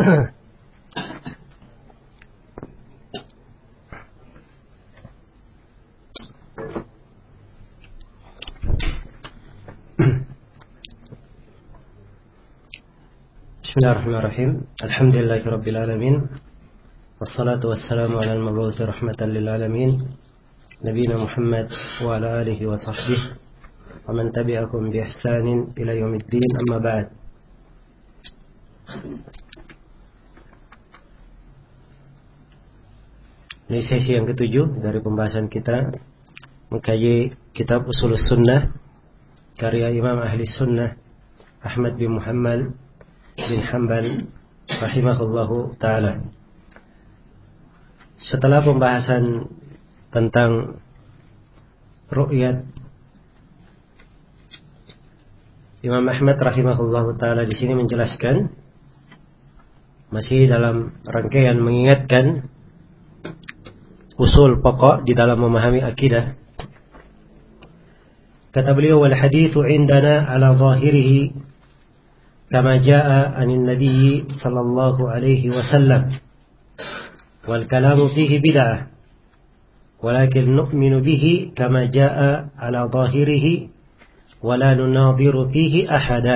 Bismillahirrahmanirrahim. Alhamdulillahirabbil alamin. Wassalatu wassalamu ala al-mabu'uthi rahmatan lil alamin. Nabiyina Muhammad wa ala alihi wa sahbihi wa man tabi'akum bi ihsanin ila yaumiddin, amma ba'd. Ini sesi yang ketujuh dari pembahasan kita mengkaji kitab Ushulus Sunnah karya Imam Ahli Sunnah Ahmad bin Muhammad bin Hanbal rahimahullahu ta'ala. Setelah pembahasan tentang ru'yat, Imam Ahmad rahimahullahu ta'ala di sini menjelaskan, masih dalam rangkaian mengingatkan usul pokok di dalam memahami akidah. Kata beliau, wal hadithu indana ala zahirihi كما جاء عن النبي صلى الله عليه وسلم والكلام فيه بدعة ولكن نؤمن به كما جاء على ظاهره ولا نناظر فيه أحدا.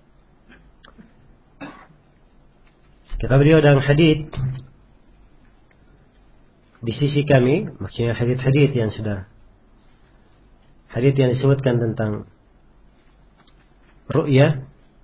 Kata beliau, dalam hadits di sisi kami, maksudnya hadits yang sudah, hadits yang disebutkan tentang ru'yah,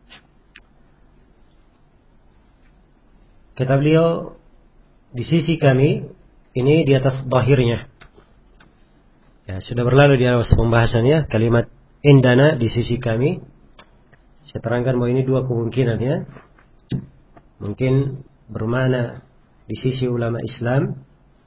kata beliau, di sisi kami ini di atas zahirnya. Ya, sudah berlalu di atas pembahasannya kalimat indana di sisi kami. Saya terangkan bahwa ini dua kemungkinan ya. Mungkin bermakna di sisi ulama Islam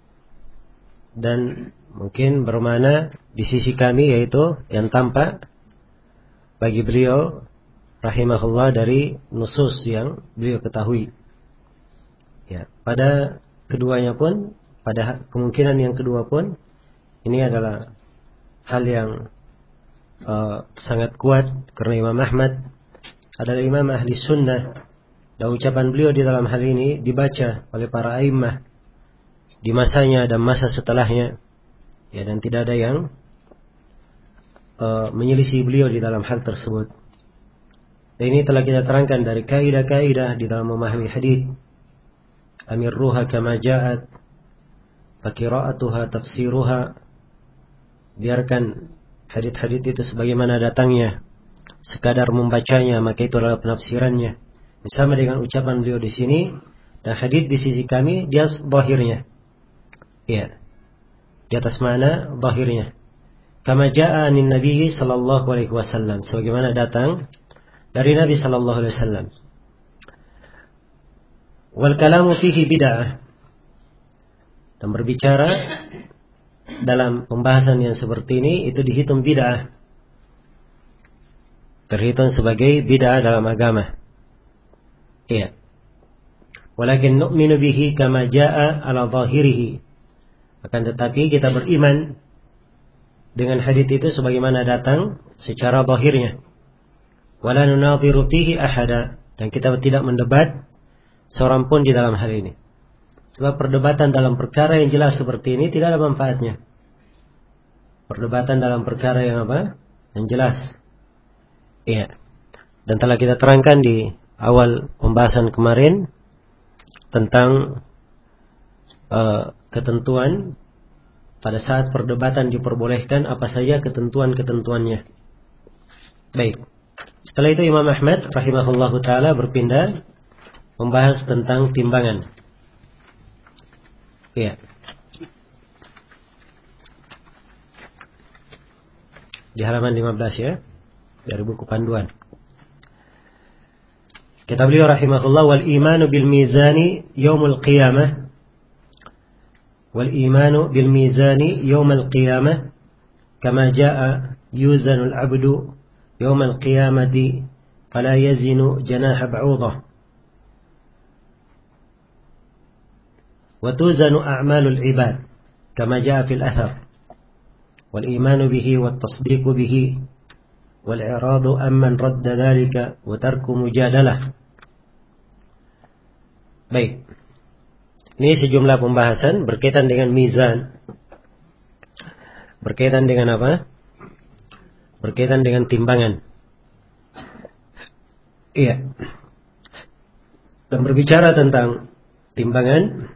dan mungkin bermakna di sisi kami, yaitu yang tampak bagi beliau rahimahullah dari nusus yang beliau ketahui. Ya, pada keduanya pun, pada kemungkinan yang kedua pun, ini adalah hal yang sangat kuat karena Imam Ahmad adalah imam ahli sunnah, dan ucapan beliau di dalam hal ini dibaca oleh para a'immah di masanya dan masa setelahnya, ya, dan tidak ada yang menyelisih beliau di dalam hal tersebut. Dan ini telah kita terangkan dari kaidah-kaidah di dalam memahami hadits. Amirruha kama ja'at fakira'atuha tafsiruha. Biarkan hadits-hadits itu sebagaimana datangnya, sekadar membacanya maka itu adalah penafsirannya. Bersama dengan ucapan beliau di sini, dan hadits di sisi kami dia zahirnya, ya, di atas mana zahirnya. Kama ja'a anin Nabi sallallahu alaihi wasallam, sebagaimana datang dari Nabi sallallahu alaihi wasallam. Wal kalamu fihi bid'ah, dan berbicara dalam pembahasan yang seperti ini itu dihitung bid'ah, terhitung sebagai bid'ah dalam agama. Iya. Walakin nu'minu bihi kama jaa'a ala zahirihi, akan tetapi kita beriman dengan hadits itu sebagaimana datang secara zahirnya. Wala nunadhiru fihi ahada, dan kita tidak mendebat seorang pun di dalam hal ini. Sebab perdebatan dalam perkara yang jelas seperti ini tidak ada manfaatnya. Perdebatan dalam perkara yang apa? Yang jelas. Iya. Dan telah kita terangkan di awal pembahasan kemarin tentang ketentuan pada saat perdebatan diperbolehkan, apa saja ketentuan-ketentuannya. Baik. Setelah itu Imam Ahmad rahimahullahu ta'ala berpindah membahas tentang timbangan. Ya. Di halaman 15 ya, dari buku panduan. Kata beliau rahimahullah, wal imanu bil mizani yaumul qiyamah. Wal imanu bil mizani yaumul qiyamah kama jaa yuzanul abdu yaumal qiyamati fala yazinu janaha ba'udah. وتوزن أعمال العباد كما جاء في الأثر والإيمان به والتصديق به والإعراض أمن رد ذلك وترك مجادلة. Baik. Ini sejumlah pembahasan berkaitan dengan mizan. Berkaitan dengan apa? Berkaitan dengan timbangan. Iya. Dan berbicara tentang timbangan,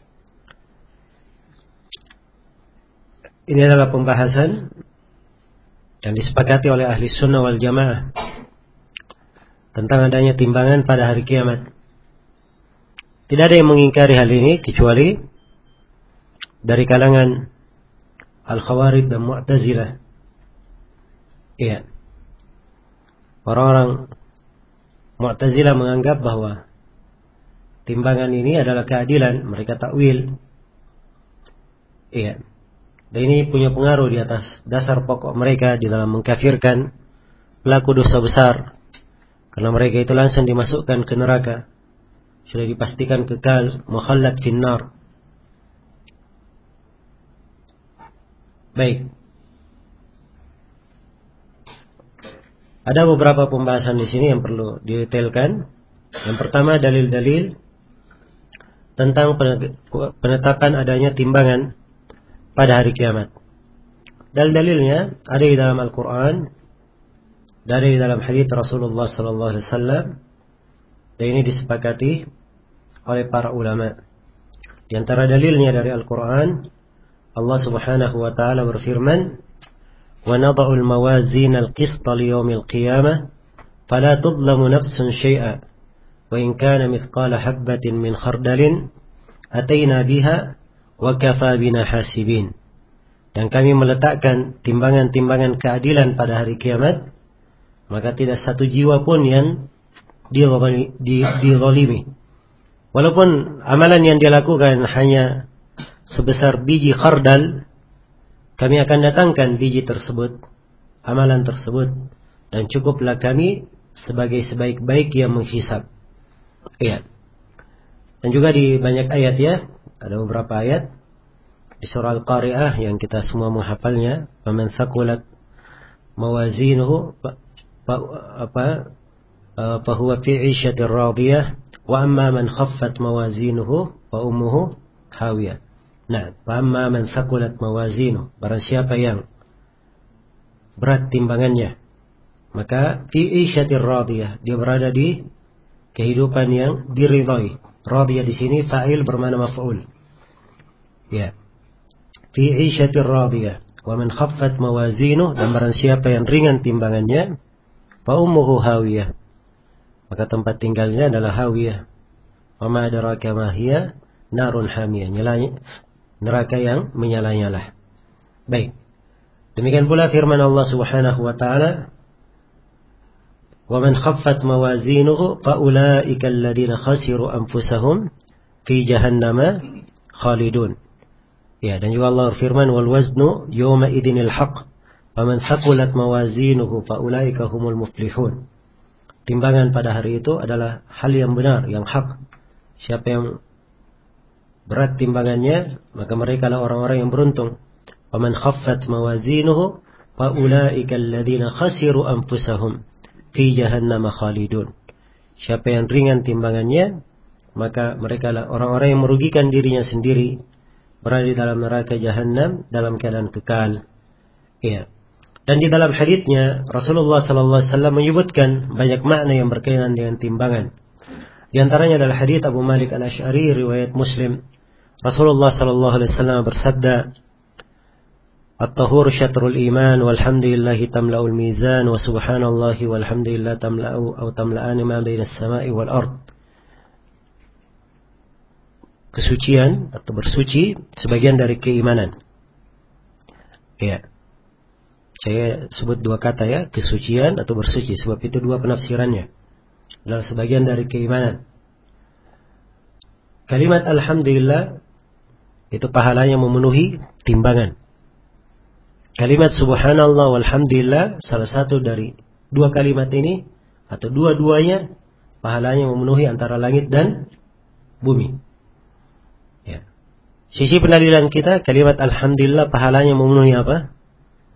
ini adalah pembahasan yang disepakati oleh ahli sunnah wal jamaah tentang adanya timbangan pada hari kiamat. Tidak ada yang mengingkari hal ini kecuali dari kalangan Al-Khawarij dan Mu'tazilah. Iya. Orang-orang Mu'tazilah menganggap bahwa timbangan ini adalah keadilan, mereka takwil. Iya. Dan ini punya pengaruh di atas dasar pokok mereka di dalam mengkafirkan pelaku dosa besar. Karena mereka itu langsung dimasukkan ke neraka. Sudah dipastikan kekal mukhallad finnar. Baik. Ada beberapa pembahasan di sini yang perlu didetailkan. Yang pertama dalil-dalil tentang penetapan adanya timbangan pada hari kiamat. Dalil-dalilnya ada di dalam Al-Quran, dari dalam hadits Rasulullah sallallahu alaihi wasallam, dan ini disepakati oleh para ulama. Di antara dalilnya dari Al-Quran, Allah Subhanahu wa taala berfirman, "Wa nada'u al-mawazin al-qista li yaumil qiyamah, fala tudlamu nafsun syai'a, wa in kana mithqala habbatin min khardalin, ataina biha wa kafa bina hasibin." Dan kami meletakkan timbangan-timbangan keadilan pada hari kiamat, maka tidak satu jiwa pun yang dizalimi. Walaupun amalan yang dia lakukan hanya sebesar biji khardal, kami akan datangkan biji tersebut, amalan tersebut, dan cukuplah kami sebagai sebaik-baik yang menghisab. Iya. Dan juga di banyak ayat ya, ada beberapa ayat di surah Al-Qari'ah yang kita semua menghafalnya, "Faman thaqulat mawazinuhu fahuwa fi 'ishatir radiyah, wa amma man khaffat mawazinuhu fa ummuhu hawiyah." Nah, wa amma man thaqulat mawazinuhu, barang siapa yang berat timbangannya, maka fi 'ishatir radiyah, dia berada di kehidupan yang diridhai. Radiyah di sini fa'il bermakna maf'ul. Ya. Fi 'ishatir radiyah, wa man khaffat mawazinuhu, dan barang siapa yang ringan timbangannya, fa ummuhu hawiyah, maka tempat tinggalnya adalah hawiyah. Wa ma adraka ma hiya narun hamiyah, neraka yang menyala-nyala. Baik. Demikian pula firman Allah Subhanahu wa taala, "Wa man khaffat mawazinuhu fa ulaika alladziina khasiru anfusahum fi jahannama khalidun." Ya, dan juga Allah berfirman, "Wal waznu yawma idinil haqq, wa man thaqulat mawazinuhu fa ulaika humul muflihun." Timbangan pada hari itu adalah hal yang benar, yang hak. Siapa yang berat timbangannya, maka mereka adalah orang-orang yang beruntung. وَمَنْ خَفَّتْ مَوَازِينُهُ فَأُولَئِكَ الَّذِينَ خَسِرُوا أَنفُسَهُمْ فِي جَهَنَّمَ خَالِدُونَ. Siapa yang ringan timbangannya, maka mereka adalah orang-orang yang merugikan dirinya sendiri, berada di dalam neraka Jahannam dalam keadaan kekal. Ya. Dan di dalam haditsnya Rasulullah sallallahu alaihi wasallam menyebutkan banyak makna yang berkaitan dengan timbangan. Di antaranya adalah hadits Abu Malik Al-Asy'ari riwayat Muslim. Rasulullah sallallahu alaihi wasallam bersabda, "At-tahur syatrul iman, walhamdulillahi tamla'ul mizan, wa subhanallahi walhamdulillah tamla'u atau tamla'ani ma bainas sama'i wal ard." Kesucian atau bersuci sebagian dari keimanan. Ya. Saya sebut dua kata ya, kesucian atau bersuci, sebab itu dua penafsirannya. Adalah sebagian dari keimanan. Kalimat alhamdulillah itu pahalanya memenuhi timbangan. Kalimat subhanallah walhamdulillah salah satu dari dua kalimat ini atau dua-duanya pahalanya memenuhi antara langit dan bumi. Ya. Sisi pendalilan kita, kalimat alhamdulillah pahalanya memenuhi apa?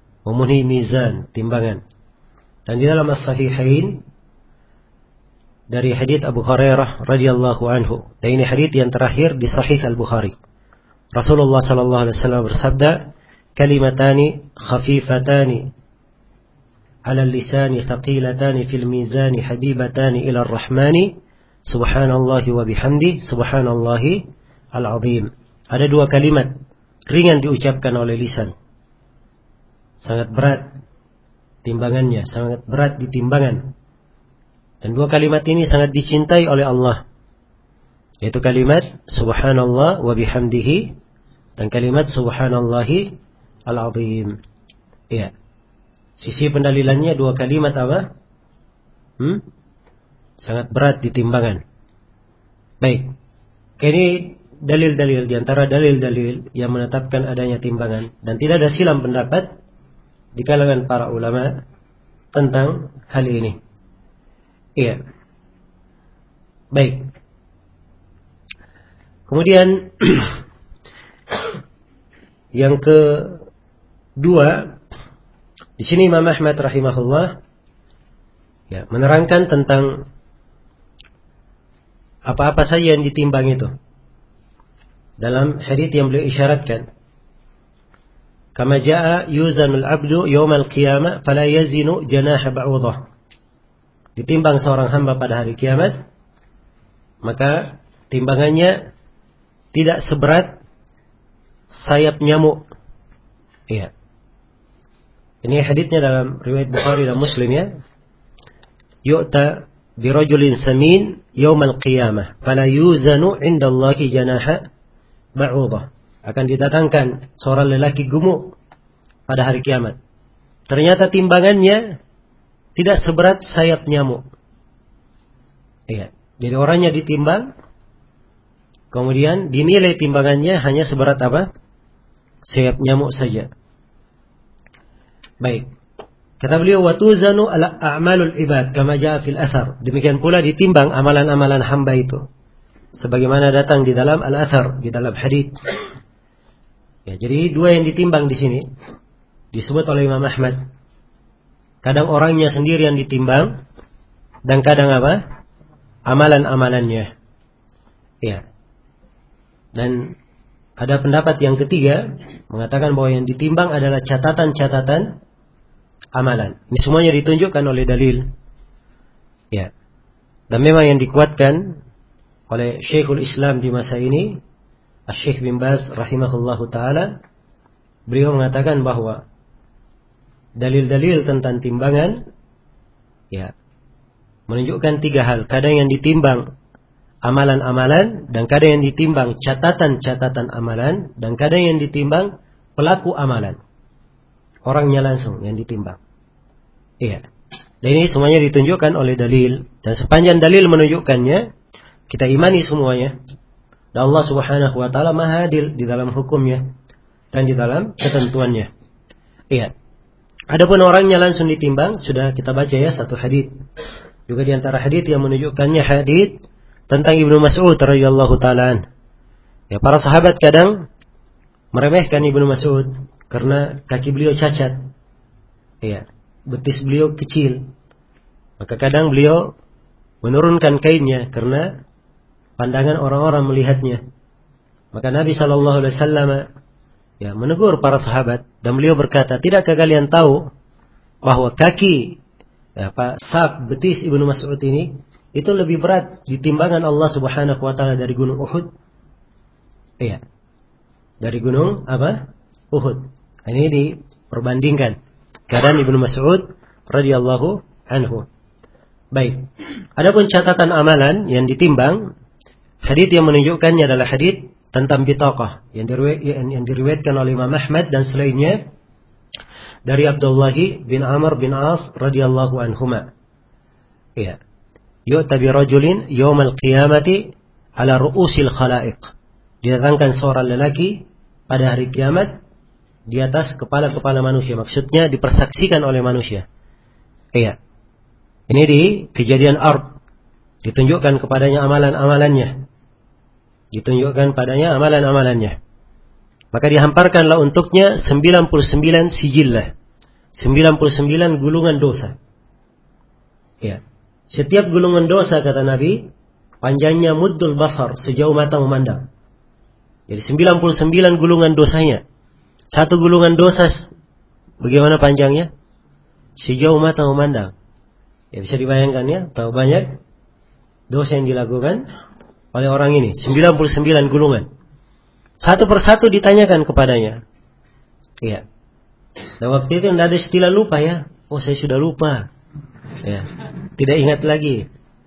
Memenuhi mizan, timbangan. Dan di dalam as-sahihain dari hadits Abu Hurairah radhiyallahu anhu. Dan ini hadits yang terakhir di Sahih Al-Bukhari. Rasulullah sallallahu alaihi wasallam bersabda, "Kalimatani khafifatani 'ala al-lisani thaqilatani fil mizani habibatani ila ar-rahmani, subhanallahi wa bihamdi, subhanallahi al-azim." Ada dua kalimat ringan diucapkan oleh lisan, sangat berat timbangannya, sangat berat di timbangan. Dan dua kalimat ini sangat dicintai oleh Allah, yaitu kalimat subhanallah wa bihamdihi dan kalimat subhanallahi al-azim. Iya. Sisi pendalilannya dua kalimat apa? Sangat berat di timbangan. Baik. Ini dalil-dalil di antara dalil-dalil yang menetapkan adanya timbangan, dan tidak ada silang pendapat di kalangan para ulama tentang hal ini. Iya. Baik. Kemudian yang kedua, di sini Imam Ahmad rahimahullah ya menerangkan tentang apa-apa saja yang ditimbang itu. Dalam hadits yang beliau isyaratkan, kama jaa yuzanul abdu yaumal qiyamah fala yazinu janaha ba'udah. Ditimbang seorang hamba pada hari kiamat, maka timbangannya tidak seberat sayap nyamuk. Iya. Ini haditsnya dalam riwayat Bukhari dan Muslim ya. Yu'ta birajulin samin yaumal qiyamah fala yuzanu 'inda Allahi janaha ba'udah. Akan didatangkan seorang lelaki gemuk pada hari kiamat. Ternyata timbangannya tidak seberat sayap nyamuk. Iya. Jadi orangnya ditimbang, kemudian dinilai timbangannya hanya seberat apa? Sayap nyamuk saja. Baik. Kata beliau, watuzanu ala a'malul ibad kama jaa fil athar. Demikian pula ditimbang amalan-amalan hamba itu, sebagaimana datang di dalam al-athar, di dalam hadits. Ya, jadi dua yang ditimbang di sini disebut oleh Imam Ahmad. Kadang orangnya sendiri yang ditimbang, dan kadang apa? Amalan-amalannya. Ya. Dan ada pendapat yang ketiga mengatakan bahwa yang ditimbang adalah catatan-catatan amalan. Ini semuanya ditunjukkan oleh dalil. Ya. Dan memang yang dikuatkan oleh Syekhul Islam di masa ini, Syekh bin Baz rahimahullahu taala, beliau mengatakan bahwa dalil-dalil tentang timbangan ya menunjukkan tiga hal. Kadang yang ditimbang amalan-amalan, dan kadang yang ditimbang catatan-catatan amalan, dan kadang yang ditimbang pelaku amalan. Orangnya langsung yang ditimbang. Iya. Dan ini semuanya ditunjukkan oleh dalil, dan sepanjang dalil menunjukkannya, kita imani semuanya. Dan Allah Subhanahu wa taala Maha Adil di dalam hukumnya dan di dalam ketentuannya. Iya. Adapun orangnya langsung ditimbang, sudah kita baca ya satu hadits. Juga di antara hadits yang menunjukkannya hadits tentang Ibnu Mas'ud radhiyallahu taala. Ya, para sahabat kadang meremehkan Ibnu Mas'ud karena kaki beliau cacat. Iya, betis beliau kecil. Maka kadang beliau menurunkan kainnya karena pandangan orang-orang melihatnya. Maka Nabi sallallahu alaihi wasallam ya menegur para sahabat, dan beliau berkata, tidakkah kalian tahu bahwa kaki saf betis Ibnu Mas'ud ini itu lebih berat di timbangan Allah Subhanahu wa taala dari gunung Uhud? Iya. Dari gunung apa? Uhud. Ini diperbandingkan keadaan Ibnu Mas'ud radhiyallahu anhu. Baik. Adapun catatan amalan yang ditimbang, hadits yang menunjukkannya adalah hadits tentang bitaqah yang diriwayatkan oleh Imam Ahmad dan selainnya dari Abdullah bin Amr bin As radhiyallahu anhuma. Ya. Yu'ta bi rajulin yaumal qiyamati ala ru'usil khalaiq. Didatangkan seorang lelaki pada hari kiamat di atas kepala-kepala manusia. Maksudnya dipersaksikan oleh manusia. Iya. Ini di kejadian Ard. Ditunjukkan kepadanya amalan-amalannya. Ditunjukkan padanya amalan-amalannya. Maka dihamparkanlah untuknya 99 sijillah. 99 gulungan dosa. Ya. Setiap gulungan dosa, kata Nabi, panjangnya muddul basar, sejauh mata memandang. Jadi 99 gulungan dosanya. Satu gulungan dosa, bagaimana panjangnya? Sejauh mata memandang. Ya bisa dibayangkan ya, tahu banyak dosa yang dilakukan oleh orang ini. 99 gulungan. Satu persatu ditanyakan kepadanya. Iya. Dan waktu itu tidak ada istilah lupa ya. Oh, saya sudah lupa. Ya. Tidak ingat lagi.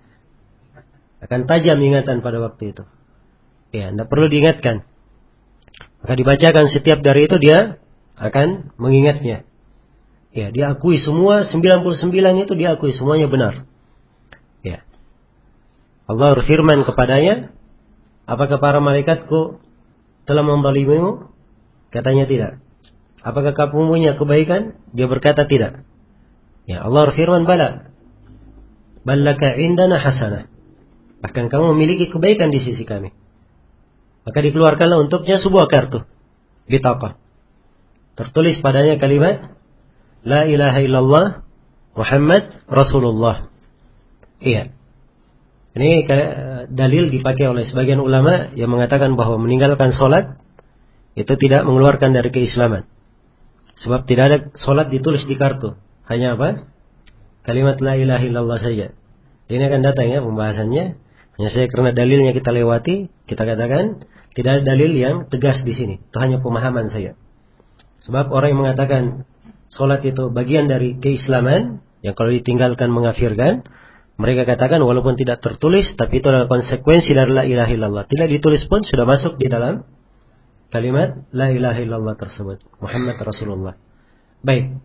Akan tajam ingatan pada waktu itu. Ya, tidak perlu diingatkan. Maka dibacakan setiap dari itu dia akan mengingatnya. Ya, dia akui semua 99 itu dia akui semuanya benar. Ya. Allah berfirman kepadanya, apakah para malaikatku telah menzalimimu? Katanya tidak. Apakah kamu punya kebaikan? Dia berkata tidak. Ya, Allah berfirman, bala. Ballaka indana hasanah. Bahkan kamu memiliki kebaikan di sisi kami. Maka dikeluarkanlah untuknya sebuah kartu. Bitaqah. Tertulis padanya kalimat La ilaha illallah Muhammad Rasulullah. Iya. Ini dalil dipakai oleh sebagian ulama yang mengatakan bahwa meninggalkan sholat itu tidak mengeluarkan dari keislaman. Sebab tidak ada sholat ditulis di kartu. Hanya apa? Kalimat la ilaha illallah saja. Ini akan datang ya pembahasannya. Hanya saja karena dalilnya kita lewati, kita katakan tidak ada dalil yang tegas di sini. Itu hanya pemahaman saya. Sebab orang yang mengatakan sholat itu bagian dari keislaman, yang kalau ditinggalkan mengkafirkan, mereka katakan walaupun tidak tertulis, tapi itu adalah konsekuensi dari la ilaha illallah. Tidak ditulis pun sudah masuk di dalam kalimat la ilaha illallah tersebut. Muhammad Rasulullah. Baik.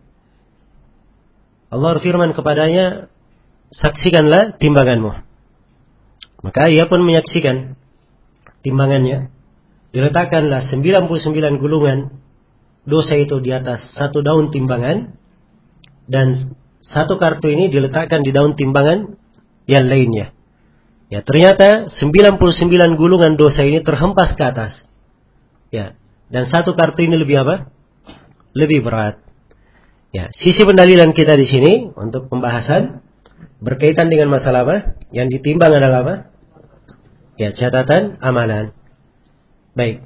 Allah berfirman kepadanya, saksikanlah timbanganmu. Maka ia pun menyaksikan timbangannya. Diletakkanlah 99 gulungan dosa itu di atas satu daun timbangan. Dan satu kartu ini diletakkan di daun timbangan yang lainnya. Ya, ternyata 99 gulungan dosa ini terhempas ke atas. Ya, dan satu kartu ini lebih apa? Lebih berat. Ya, sisi pendalilan kita di sini untuk pembahasan berkaitan dengan masalah apa? Yang ditimbang adalah apa? Ya, catatan amalan. Baik.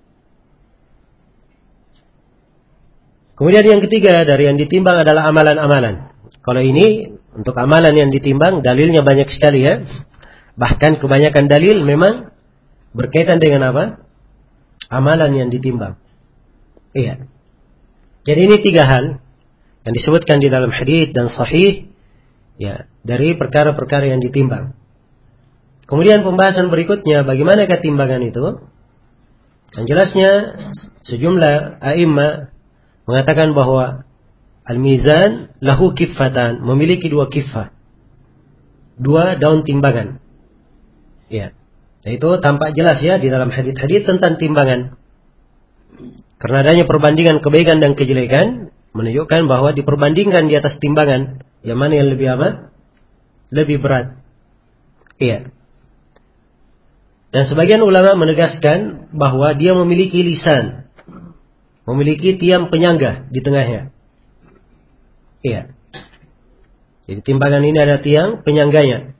Kemudian yang ketiga dari yang ditimbang adalah amalan-amalan. Kalau ini untuk amalan yang ditimbang dalilnya banyak sekali ya. Bahkan kebanyakan dalil memang berkaitan dengan apa? Amalan yang ditimbang. Iya. Jadi ini tiga hal yang disebutkan di dalam hadits dan sahih ya, dari perkara-perkara yang ditimbang. Kemudian pembahasan berikutnya bagaimana ketimbangan itu? Yang jelasnya sejumlah a'immah mengatakan bahwa al-mizan lahu kiffatan, memiliki dua kiffah. Dua daun timbangan. Ya. Itu tampak jelas ya di dalam hadits-hadits tentang timbangan. Karena adanya perbandingan kebaikan dan kejelekan menunjukkan bahwa diperbandingkan di atas timbangan yang mana yang lebih apa? Lebih berat. Iya. Dan sebagian ulama menegaskan bahwa dia memiliki lisan, memiliki tiang penyangga di tengahnya. Iya. Jadi timbangan ini ada tiang penyangganya.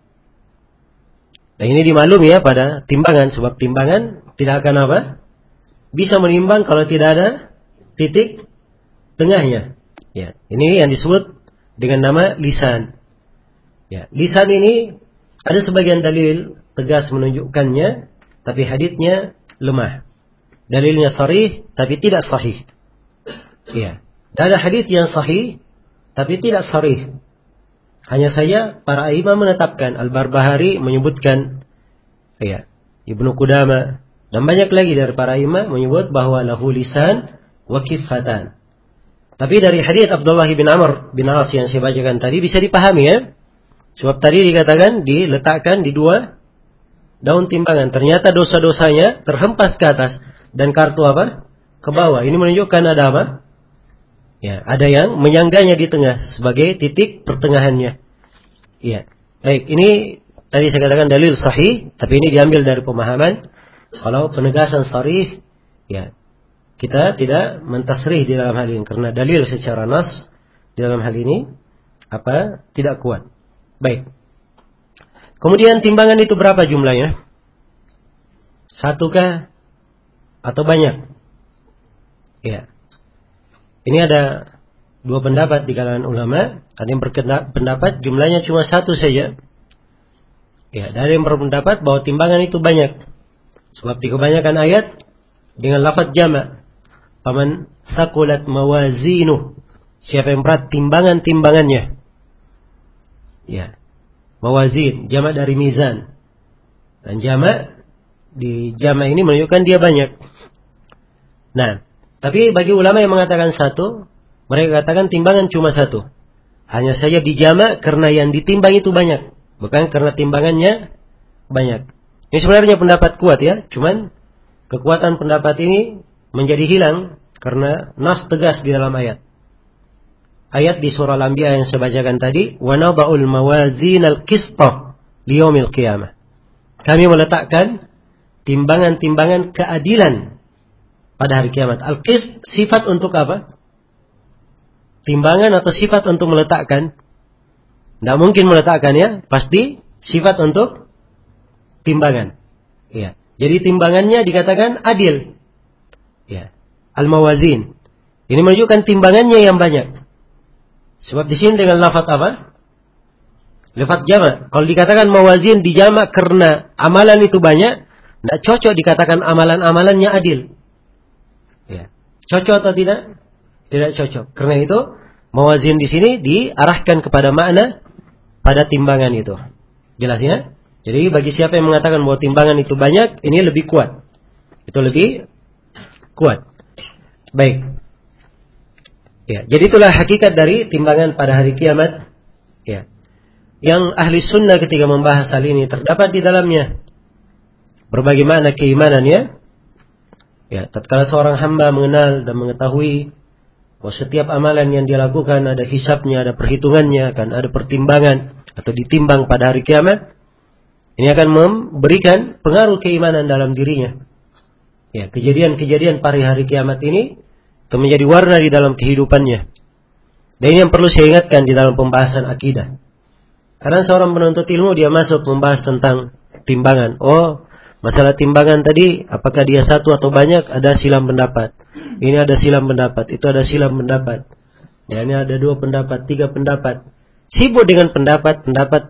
Dan ini dimaklumi ya pada timbangan, sebab timbangan tidak akan apa? Bisa menimbang kalau tidak ada titik tengahnya. Ya, ini yang disebut dengan nama lisan. Ya, lisan ini ada sebagian dalil tegas menunjukkannya, tapi haditsnya lemah. Dalilnya sharih, tapi tidak sahih. Ya, ada hadits yang sahih, tapi tidak sharih. Hanya saja para imam menetapkan, Al-Barbahari menyebutkan, ya, Ibnu Qudamah dan banyak lagi dari para imam menyebut bahwa lahu lisan wa kiffatan. Tapi dari hadits Abdullah bin Amr bin As yang saya bacakan tadi bisa dipahami ya. Sebab tadi dikatakan diletakkan di dua daun timbangan. Ternyata dosa-dosanya terhempas ke atas dan kartu apa? Ke bawah. Ini menunjukkan ada apa? Ya, ada yang menyangganya di tengah sebagai titik pertengahannya. Iya. Baik, ini tadi saya katakan dalil sahih, tapi ini diambil dari pemahaman kalau penegasan sharih, ya, kita tidak mentasrih di dalam hal ini karena dalil secara nas di dalam hal ini apa? Tidak kuat. Baik. Kemudian timbangan itu berapa jumlahnya? Satukah atau banyak? Ya. Ini ada dua pendapat di kalangan ulama. Ada yang berpendapat jumlahnya cuma satu saja. Ya, ada yang berpendapat bahwa timbangan itu banyak. Sebab di kebanyakan ayat dengan lafaz jama'. Faman thaqulat mawazinu. Siapa yang berat timbangan-timbangannya. Ya. Mawazin, jama' dari mizan. Dan jama' di jama' ini menunjukkan dia banyak. Nah, tapi bagi ulama yang mengatakan satu, mereka katakan timbangan cuma satu. Hanya saja di jama' karena yang ditimbang itu banyak, bukan karena timbangannya banyak. Ini sebenarnya pendapat kuat ya, cuman kekuatan pendapat ini menjadi hilang karena nas tegas di dalam ayat. Ayat di surah Al-Anbiya yang saya bacakan tadi, wa nada'ul mawazinal qista liyaumil qiyamah. Kami meletakkan timbangan-timbangan keadilan pada hari kiamat. Al-qist sifat untuk apa? Timbangan atau sifat untuk meletakkan? Tidak mungkin meletakkan ya, pasti sifat untuk timbangan. Ya. Jadi timbangannya dikatakan adil. Ya. Al-mawazin. Ini menunjukkan timbangannya yang banyak. Sebab di sini dengan lafaz apa? Lafaz jama'. Kalau dikatakan mawazin di jama' karena amalan itu banyak, tidak cocok dikatakan amalan-amalannya adil. Ya. Cocok atau tidak? Tidak cocok. Karena itu mawazin di sini diarahkan kepada makna pada timbangan itu. Jelas ya? Jadi bagi siapa yang mengatakan bahwa timbangan itu banyak, ini lebih kuat. Itu lebih kuat. Baik. Ya, jadi itulah hakikat dari timbangan pada hari kiamat. Ya. Yang ahli sunnah ketika membahas hal ini terdapat di dalamnya berbagai makna keimanannya. Ya, tatkala seorang hamba mengenal dan mengetahui bahwa setiap amalan yang dia lakukan ada hisabnya, ada perhitungannya, akan ada pertimbangan atau ditimbang pada hari kiamat, ini akan memberikan pengaruh keimanan dalam dirinya. Ya, kejadian-kejadian pada hari kiamat ini akan menjadi warna di dalam kehidupannya. Dan ini yang perlu saya ingatkan di dalam pembahasan akidah. Karena seorang penuntut ilmu dia masuk membahas tentang timbangan. Oh, masalah timbangan tadi, apakah dia satu atau banyak? Ada silam pendapat. Ini ada silam pendapat, itu ada silam pendapat. Ya, ini ada 2 pendapat, 3 pendapat. Sibuk dengan pendapat.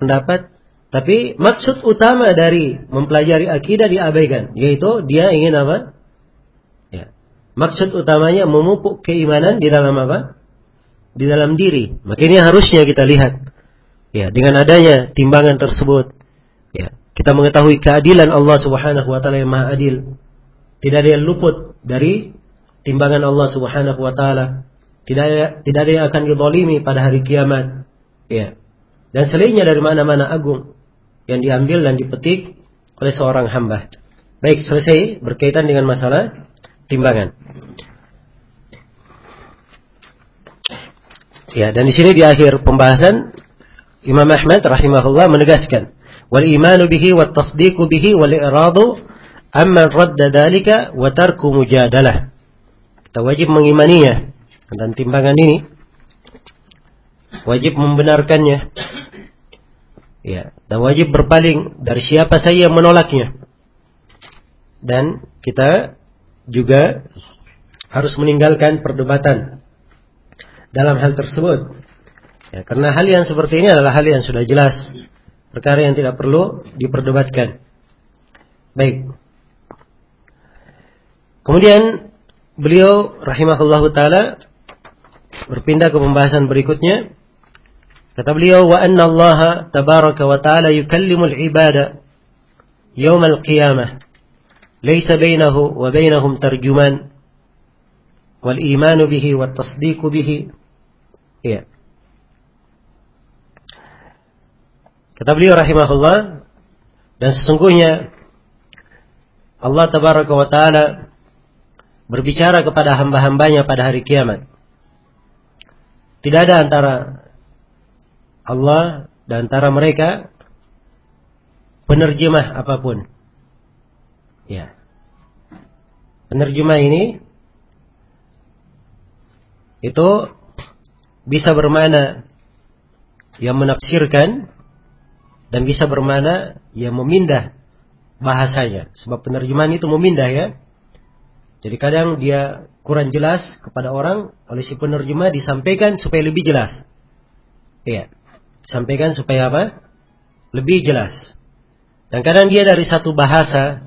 Tapi maksud utama dari mempelajari akidah diabaikan. Yaitu dia ingin apa? Ya. Maksud utamanya memupuk keimanan di dalam apa? Di dalam diri. Makanya harusnya kita lihat. Ya, dengan adanya timbangan tersebut, ya, kita mengetahui keadilan Allah Subhanahu wa taala yang Maha Adil. Tidak ada yang luput dari timbangan Allah Subhanahu wa taala. Tidak ada yang akan dizalimi pada hari kiamat. Ya. Dan selainnya dari mana-mana agung yang diambil dan dipetik oleh seorang hamba. Baik, selesai berkaitan dengan masalah timbangan. Ya, dan di sini di akhir pembahasan Imam Ahmad rahimahullah menegaskan wal imanu bihi wat tasdiqu bihi wal i'radu amma radda dzalika wa tarku mujadalah. Kita wajib mengimaninya dan timbangan ini, wajib membenarkannya. Ya, dan wajib berpaling dari siapa saja yang menolaknya. Dan kita juga harus meninggalkan perdebatan dalam hal tersebut. Ya, karena hal yang seperti ini adalah hal yang sudah jelas, perkara yang tidak perlu diperdebatkan. Baik. Kemudian beliau rahimahullahu taala berpindah ke pembahasan berikutnya. Kata beliau, wa anna Allah tabaraka wa taala yukallimul ibada yaumal qiyamah laysa bainahu wa bainahum tarjuman wal imanu bihi wat tasdiqu bihi. Ya. Kata beliau rahimahullah, dan sesungguhnya Allah tabaraka wa taala berbicara kepada hamba-hambanya pada hari kiamat. Tidak ada antara Allah dan antara mereka penerjemah apapun. Ya. Penerjemah ini itu bisa bermakna yang menafsirkan dan bisa bermakna ya memindah bahasanya. Sebab penerjemahan itu memindah ya. Jadi kadang dia kurang jelas kepada orang, oleh si penerjemah disampaikan supaya lebih jelas. Iya. Disampaikan supaya apa? Lebih jelas. Dan kadang dia dari satu bahasa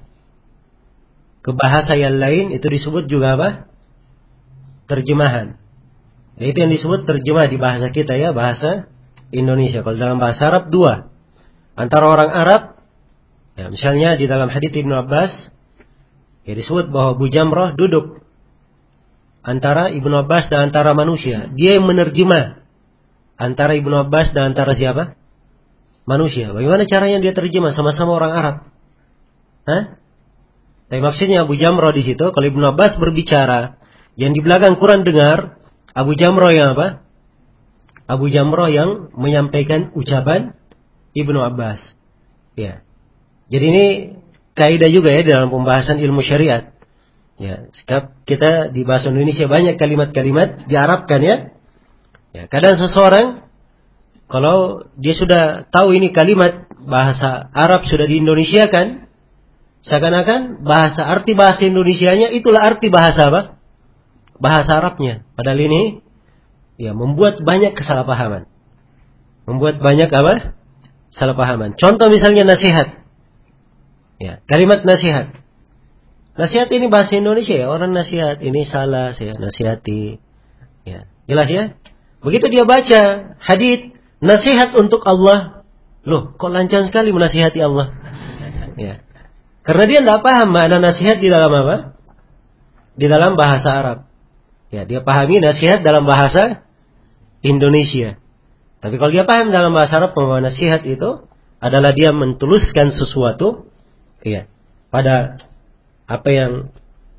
ke bahasa yang lain, itu disebut juga apa? Terjemahan. Nah, itu yang disebut terjemah di bahasa kita ya, bahasa Indonesia. Kalau dalam bahasa Arab dua. Antara orang Arab, ya, misalnya di dalam hadits Ibnu Abbas, ya disebut bahwa Abu Jamrah duduk antara Ibnu Abbas dan antara manusia. Dia yang menerjemah antara Ibnu Abbas dan antara siapa? Manusia. Bagaimana caranya dia terjemah? Sama-sama orang Arab. Hah? Tapi maksudnya Abu Jamrah di situ, kalau Ibnu Abbas berbicara, yang di belakang kurang dengar, Abu Jamrah yang apa? Abu Jamrah yang menyampaikan ucapan Ibnu Abbas. Ya. Jadi ini kaidah juga ya dalam pembahasan ilmu syariat. Ya, setiap kita di bahasa Indonesia banyak kalimat-kalimat diarabkan ya. Ya, kadang seseorang kalau dia sudah tahu ini kalimat bahasa Arab sudah di-Indonesiakan, seakan-akan arti bahasa Indonesianya itulah arti bahasa apa? Bahasa Arabnya. Padahal ini ya membuat banyak kesalahpahaman. Membuat banyak apa? Salahpahaman. Contoh misalnya nasihat. Ya, kalimat nasihat. Nasihat ini bahasa Indonesia ya, orang nasihat, ini salah, saya nasihati. Ya, jelas ya? Begitu dia baca hadits nasihat untuk Allah. Loh, kok lancang sekali menasihati Allah? Ya. Karena dia tidak paham makna nasihat di dalam apa? Di dalam bahasa Arab. Ya, dia pahami nasihat dalam bahasa Indonesia. Tapi kalau dia paham dalam bahasa Arab bahwa nasihat itu adalah dia mentuluskan sesuatu, ya, pada apa yang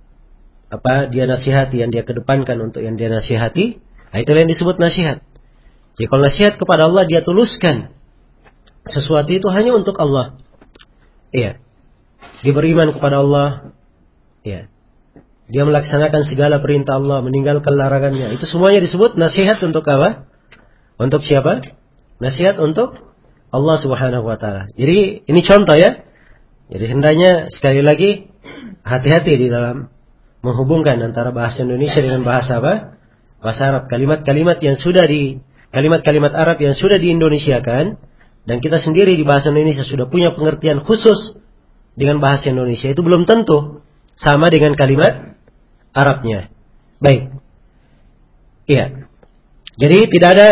dia nasihati, yang dia kedepankan untuk yang dia nasihati, itulah yang disebut nasihat. Jadi kalau nasihat kepada Allah dia tuluskan sesuatu itu hanya untuk Allah. Iya. Dia beriman kepada Allah. Iya. Dia melaksanakan segala perintah Allah, meninggalkan larangannya. Itu semuanya disebut nasihat untuk apa? Untuk siapa? Nasihat untuk Allah Subhanahu wa taala. Jadi ini contoh ya. Jadi hendaknya sekali lagi hati-hati di dalam menghubungkan antara bahasa Indonesia dengan bahasa apa? Bahasa Arab. Kalimat-kalimat Arab yang sudah diindonesiakan, dan kita sendiri di bahasa Indonesia sudah punya pengertian khusus dengan bahasa Indonesia, itu belum tentu sama dengan kalimat Arabnya. Baik. Iya. Jadi tidak ada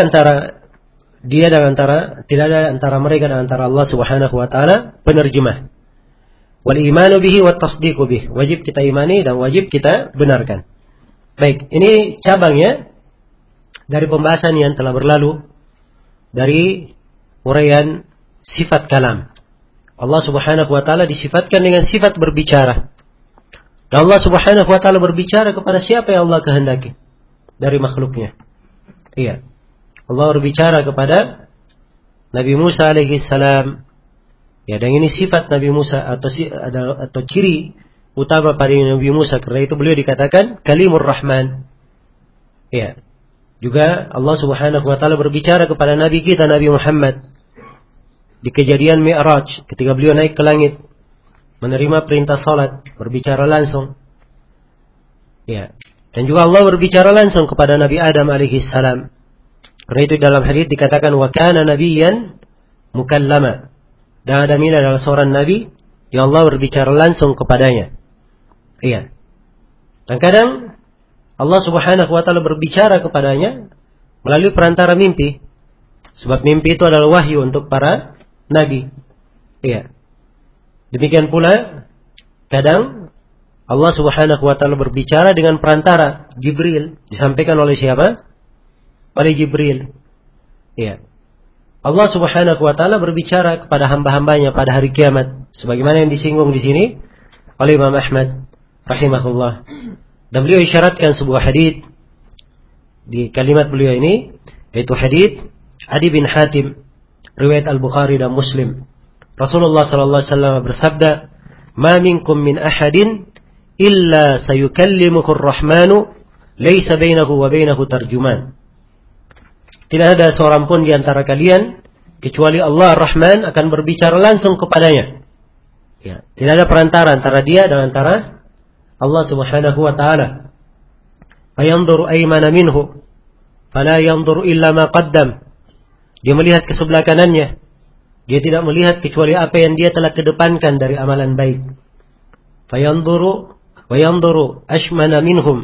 antara mereka dan antara Allah Subhanahu wa taala penerjemah. Wal imanu bihi wat tasdiqu bih. Wajib kita imani dan wajib kita benarkan. Baik, ini cabangnya dari pembahasan yang telah berlalu dari uraian sifat kalam. Allah Subhanahu wa taala disifatkan dengan sifat berbicara. Dan Allah Subhanahu wa taala berbicara kepada siapa yang Allah kehendaki dari makhluknya. Iya. Allah berbicara kepada Nabi Musa alaihi salam. Ya, dan ini sifat Nabi Musa atau ciri utama pada Nabi Musa, karena itu beliau dikatakan Kalimur Rahman. Ya. Juga Allah Subhanahu wa taala berbicara kepada Nabi kita Nabi Muhammad di kejadian Mi'raj ketika beliau naik ke langit menerima perintah salat, berbicara langsung. Ya. Dan juga Allah berbicara langsung kepada Nabi Adam alaihi salam. Karena itu dalam hadis dikatakan wa kana nabiyyan mukallama. Dan Adam ini adalah seorang nabi yang Allah berbicara langsung kepadanya. Iya. Dan kadang Allah Subhanahu wa taala berbicara kepadanya melalui perantara mimpi. Sebab mimpi itu adalah wahyu untuk para nabi. Iya. Demikian pula kadang Allah Subhanahu wa taala berbicara dengan perantara Jibril, disampaikan oleh siapa? Oleh Jibril. Iya. Allah Subhanahu wa taala berbicara kepada hamba-hambanya pada hari kiamat, sebagaimana yang disinggung di sini oleh Imam Ahmad rahimahullah. Dan beliau isyaratkan sebuah hadits di kalimat beliau ini, yaitu hadits Adi bin Hatim riwayat Al-Bukhari dan Muslim. Rasulullah sallallahu alaihi wasallam bersabda, "Ma minkum min ahadin illa sayukallimuhu ar-Rahmanu laisa bainahu wa bainahu tarjuman." Tidak ada seorang pun di antara kalian kecuali Allah Ar-Rahman akan berbicara langsung kepadanya. Ya, tidak ada perantara antara dia dan antara Allah Subhanahu wa taala. Fayanzuru aymana minhu fala yanzuru illa ma qaddam. Dia melihat ke sebelah kanannya. Dia tidak melihat kecuali apa yang dia telah kedepankan dari amalan baik. Fayanzuru wa yanzuru ash'ama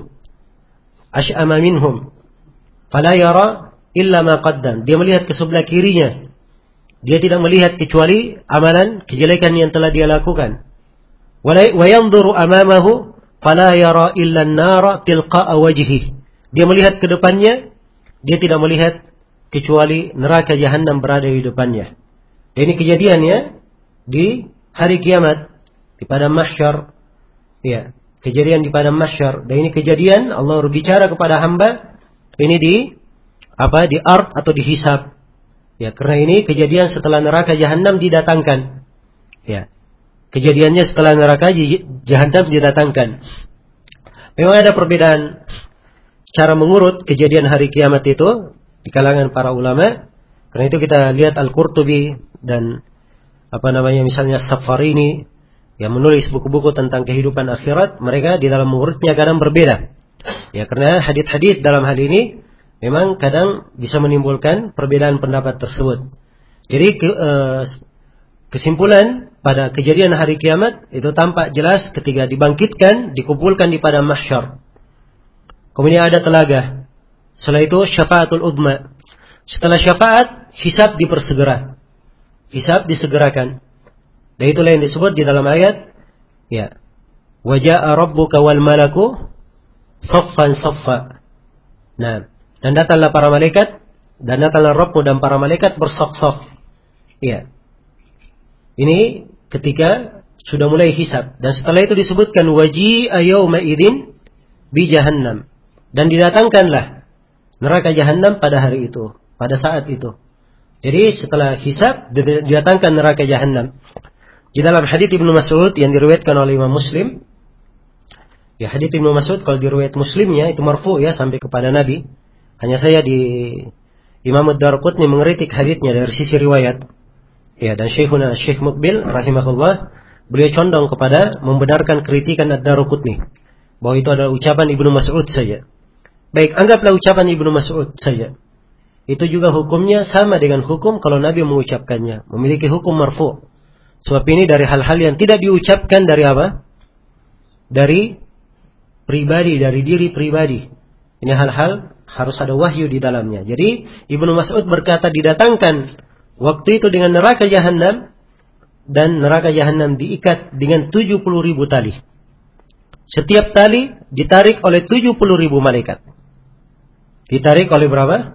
minhum fala yara illa ma qaddam. Dia melihat ke sebelah kirinya. Dia tidak melihat kecuali amalan kejelekan yang telah dia lakukan. Wa yanzuru amamahu fala yara illa an-nara tilqa'a wajhihi. Dia melihat ke depannya, dia tidak melihat kecuali neraka jahanam berada di depannya. Dan ini kejadiannya di hari kiamat, di padang mahsyar. Ya, kejadian di padang mahsyar. Dan ini kejadian Allah berbicara kepada hamba ini di ard atau di hisab. Ya, karena ini kejadian setelah neraka jahanam didatangkan. Ya. Kejadiannya setelah neraka jahanam didatangkan. Memang ada perbedaan cara mengurut kejadian hari kiamat itu di kalangan para ulama. Karena itu kita lihat Al-Qurtubi dan misalnya Safarini yang menulis buku-buku tentang kehidupan akhirat, mereka di dalam mengurutnya kadang berbeda. Ya, karena hadits-hadits dalam hal ini memang kadang bisa menimbulkan perbedaan pendapat tersebut. Jadi kesimpulan pada kejadian hari kiamat itu tampak jelas ketika dibangkitkan, dikumpulkan di padang mahsyar. Kemudian ada telaga. Setelah itu syafaatul udma. Setelah syafaat, hisab dipersegera. Hisab disegerakan. Dan itulah yang disebut di dalam ayat, ya, wa jaa'a rabbuka wal malaku saffan saffa. Nah, dan datanglah para malaikat, dan datanglah Rabbmu dan para malaikat bersaf-saf. Ya. Ini ketika sudah mulai hisab. Dan setelah itu disebutkan waji'a yawma idzin bi jahannam. Dan didatangkanlah neraka jahannam pada hari itu, pada saat itu. Jadi setelah hisab didatangkan neraka jahannam. Di dalam hadits Ibnu Mas'ud yang diriwayatkan oleh Imam Muslim. Ya, hadits Ibnu Mas'ud kalau diriwayat Muslimnya itu marfu ya sampai kepada Nabi. Hanya saya di Imam Ad-Darqutni mengkritik haditsnya dari sisi riwayat. Ya, dan Syekhuna Syekh Muqbil rahimahullah beliau condong kepada membenarkan kritikan Ad-Darqutni bahwa itu adalah ucapan Ibnu Mas'ud saja. Baik, anggaplah ucapan Ibnu Mas'ud saja. Itu juga hukumnya sama dengan hukum kalau Nabi mengucapkannya, memiliki hukum marfu. Sebab ini dari hal-hal yang tidak diucapkan dari apa? Dari pribadi, dari diri pribadi. Ini hal-hal harus ada wahyu di dalamnya. Jadi Ibnu Mas'ud berkata didatangkan waktu itu dengan neraka jahanam, dan neraka jahanam diikat dengan 70.000 tali. Setiap tali ditarik oleh 70.000 malaikat. Ditarik oleh berapa?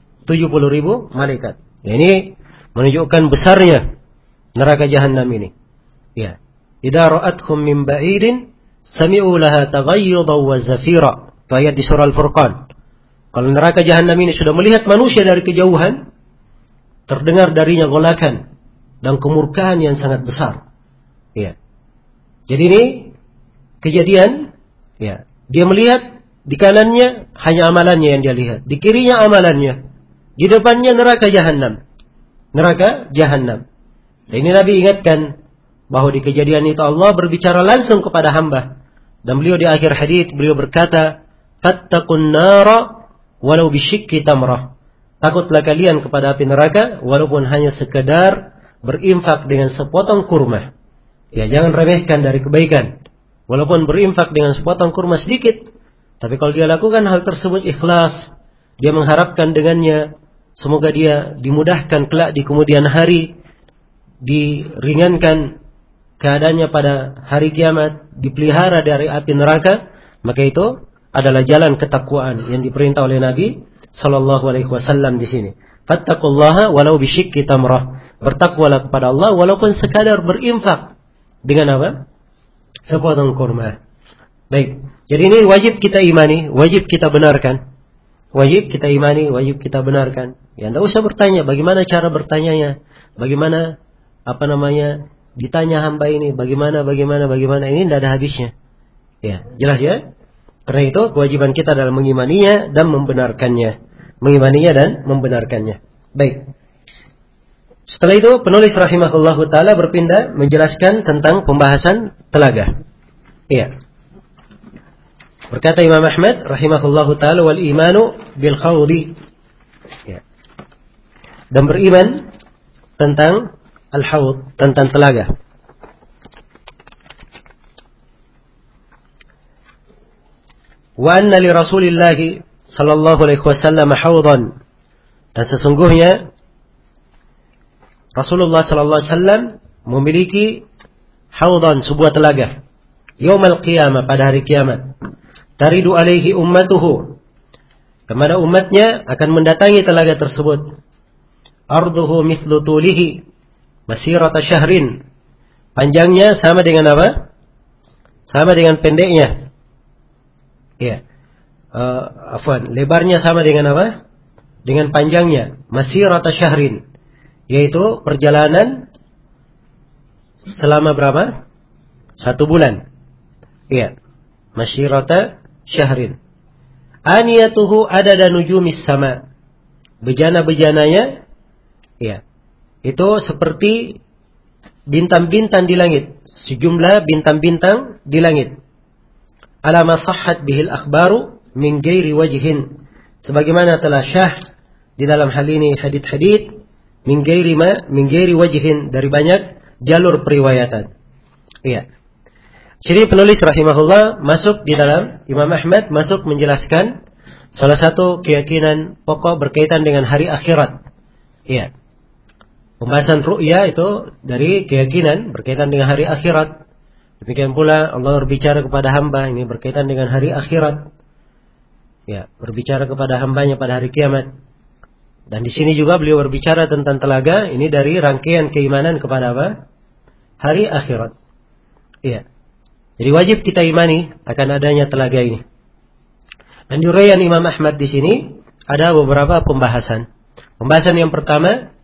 70.000 malaikat. Ya, ini menunjukkan besarnya neraka jahanam ini. Ya. Idza ra'atkum min ba'idin sami'u laha taghayyudan wa zafira. Itu ayat di surah Al-Furqan. Kalau neraka jahanam ini sudah melihat manusia dari kejauhan, terdengar darinya golakan dan kemurkaan yang sangat besar. Ya. Jadi ini kejadian, ya. Dia melihat di kanannya hanya amalannya yang dia lihat, di kirinya amalannya, di depannya neraka jahanam. Neraka jahanam. Dan ini Nabi ingatkan bahwa di kejadian itu Allah berbicara langsung kepada hamba. Dan beliau di akhir hadits beliau berkata, "Fattaqun nara walau bisyikki tamrah." Takutlah kalian kepada api neraka walaupun hanya sekedar berinfak dengan sepotong kurma. Ya, jangan remehkan dari kebaikan. Walaupun berinfak dengan sepotong kurma sedikit, tapi kalau dia lakukan hal tersebut ikhlas, dia mengharapkan dengannya semoga dia dimudahkan kelak di kemudian hari, diringankan keadaannya pada hari kiamat, dipelihara dari api neraka, maka itu adalah jalan ketakwaan yang diperintah oleh Nabi sallallahu alaihi wasallam di sini. Fattaqullaha walau bisyikki tamrah. Bertakwalah kepada Allah walaupun sekadar berinfak dengan apa? Sepotong kurma. Baik. Jadi ini wajib kita imani, wajib kita benarkan. Wajib kita imani, wajib kita benarkan. Ya, enggak usah bertanya bagaimana cara bertanyanya, bagaimana ditanya hamba ini, bagaimana ini tidak ada habisnya. Ya, jelas ya? Karena itu kewajiban kita adalah mengimaninya dan membenarkannya. Mengimaninya dan membenarkannya. Baik. Setelah itu penulis rahimahullahu taala berpindah menjelaskan tentang pembahasan telaga. Iya. Berkata Imam Ahmad rahimahullahu taala, wal imanu bil khawdi. Ya. Dan beriman tentang al-hawd, tentang telaga. Wa anna li Rasulillah sallallahu alaihi wasallam hawdan. Dan sesungguhnya Rasulullah sallallahu alaihi wasallam memiliki hawdan, sebuah telaga. Yaumal qiyamah, pada hari kiamat. Taridu alaihi ummatuhu. Kepada umatnya akan mendatangi telaga tersebut. Arduhu mithlu tulihi masirata syahrin. Panjangnya sama dengan apa? Sama dengan pendeknya. Ya. Lebarnya sama dengan apa? Dengan panjangnya. Masirata syahrin. Yaitu perjalanan selama berapa? 1 bulan. Iya. Masirata syahrin. Aniyatuhu adada nujumis sama. Bejana-bejananya, ya, itu seperti bintang-bintang di langit. Sejumlah bintang-bintang di langit. Alama sahhat bihil akhbaru min ghairi wajhin. Sebagaimana telah syah di dalam hal ini hadits-hadits min ghairi wajhin, dari banyak jalur periwayatan. Iya. Jadi penulis rahimahullah masuk di dalam, Imam Ahmad masuk menjelaskan salah satu keyakinan pokok berkaitan dengan hari akhirat. Iya. Pembahasan ru'ya itu dari keyakinan berkaitan dengan hari akhirat. Demikian pula Allah berbicara kepada hamba, ini berkaitan dengan hari akhirat. Ya, berbicara kepada hambanya pada hari kiamat. Dan di sini juga beliau berbicara tentang telaga, ini dari rangkaian keimanan kepada apa? Hari akhirat. Iya. Jadi wajib kita imani akan adanya telaga ini. Dan di uraian Imam Ahmad di sini ada beberapa pembahasan. Pembahasan yang pertama,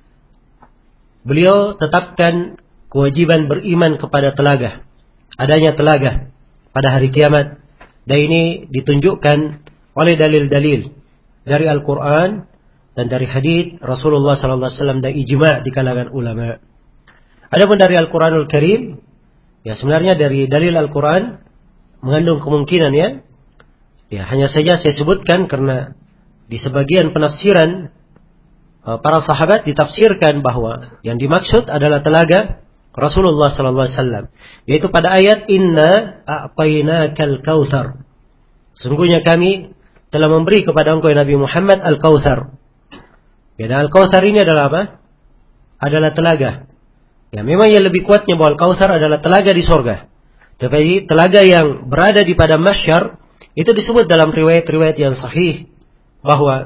beliau tetapkan kewajiban beriman kepada telaga. Adanya telaga pada hari kiamat. Dan ini ditunjukkan oleh dalil-dalil dari Al-Quran dan dari hadits Rasulullah SAW dan ijma' di kalangan ulama. Adapun dari Al-Quranul Karim, ya sebenarnya dari dalil Al-Quran mengandung kemungkinan ya hanya saja saya sebutkan karena di sebagian penafsiran para sahabat ditafsirkan bahwa yang dimaksud adalah telaga Rasulullah sallallahu alaihi wasallam, yaitu pada ayat inna a'tainakal kautsar. Sungguhnya kami telah memberi kepada engkau Nabi Muhammad al-kautsar. Ya, dan al-kautsar ini adalah apa? Adalah telaga. Ya, memang yang lebih kuatnya bahwa al-kautsar adalah telaga di sorga. Tapi telaga yang berada di padang mahsyar itu disebut dalam riwayat-riwayat yang sahih bahwa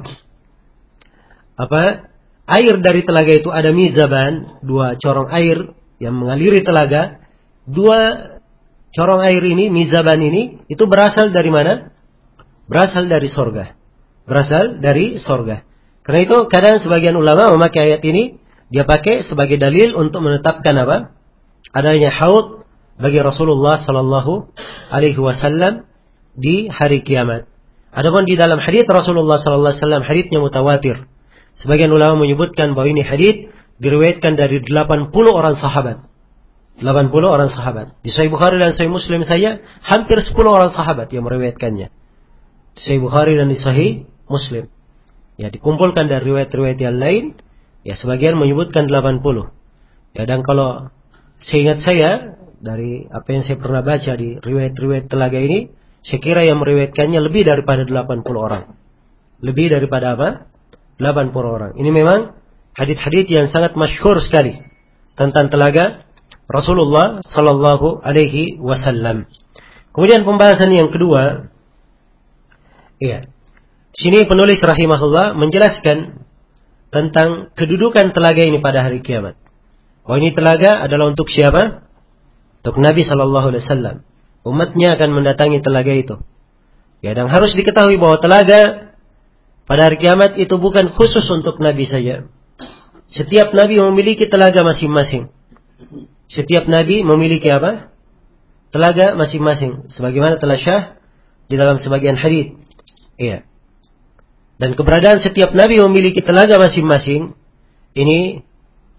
air dari telaga itu ada mizaban, 2 corong air yang mengaliri telaga. 2 corong air ini, mizaban ini, itu berasal dari mana? Berasal dari sorga. Berasal dari sorga. Karena itu kadang sebagian ulama memakai ayat ini, dia pakai sebagai dalil untuk menetapkan apa? Adanya haud bagi Rasulullah sallallahu alaihi wasallam di hari kiamat. Adapun di dalam hadits Rasulullah sallallahu alaihi wasallam, haditsnya mutawatir. Sebagian ulama menyebutkan bahwa ini hadits diriwayatkan dari 80 orang sahabat. 80 orang sahabat. Di Sahih Bukhari dan Sahih Muslim saja hampir 10 orang sahabat yang meriwayatkannya. Di Sahih Bukhari dan di Sahih Muslim. Ya, dikumpulkan dari riwayat-riwayat yang lain, ya sebagian menyebutkan 80. Ya, dan kalau seingat saya dari apa yang saya pernah baca di riwayat-riwayat telaga ini, saya kira yang meriwayatkannya lebih daripada 80 orang. Lebih daripada apa? 80 orang. Ini memang hadits-hadits yang sangat masyhur sekali tentang telaga Rasulullah sallallahu alaihi wasallam. Kemudian pembahasan yang kedua, ya. Sini penulis rahimahullah menjelaskan tentang kedudukan telaga ini pada hari kiamat. Oh, ini telaga adalah untuk siapa? Untuk Nabi sallallahu alaihi wasallam. Umatnya akan mendatangi telaga itu. Ya, dan harus diketahui bahwa telaga pada hari kiamat itu bukan khusus untuk Nabi saja. Setiap Nabi memiliki telaga masing-masing. Setiap Nabi memiliki apa? Telaga masing-masing. Sebagaimana telah syah di dalam sebagian hadits. Iya. Dan keberadaan setiap Nabi memiliki telaga masing-masing. Ini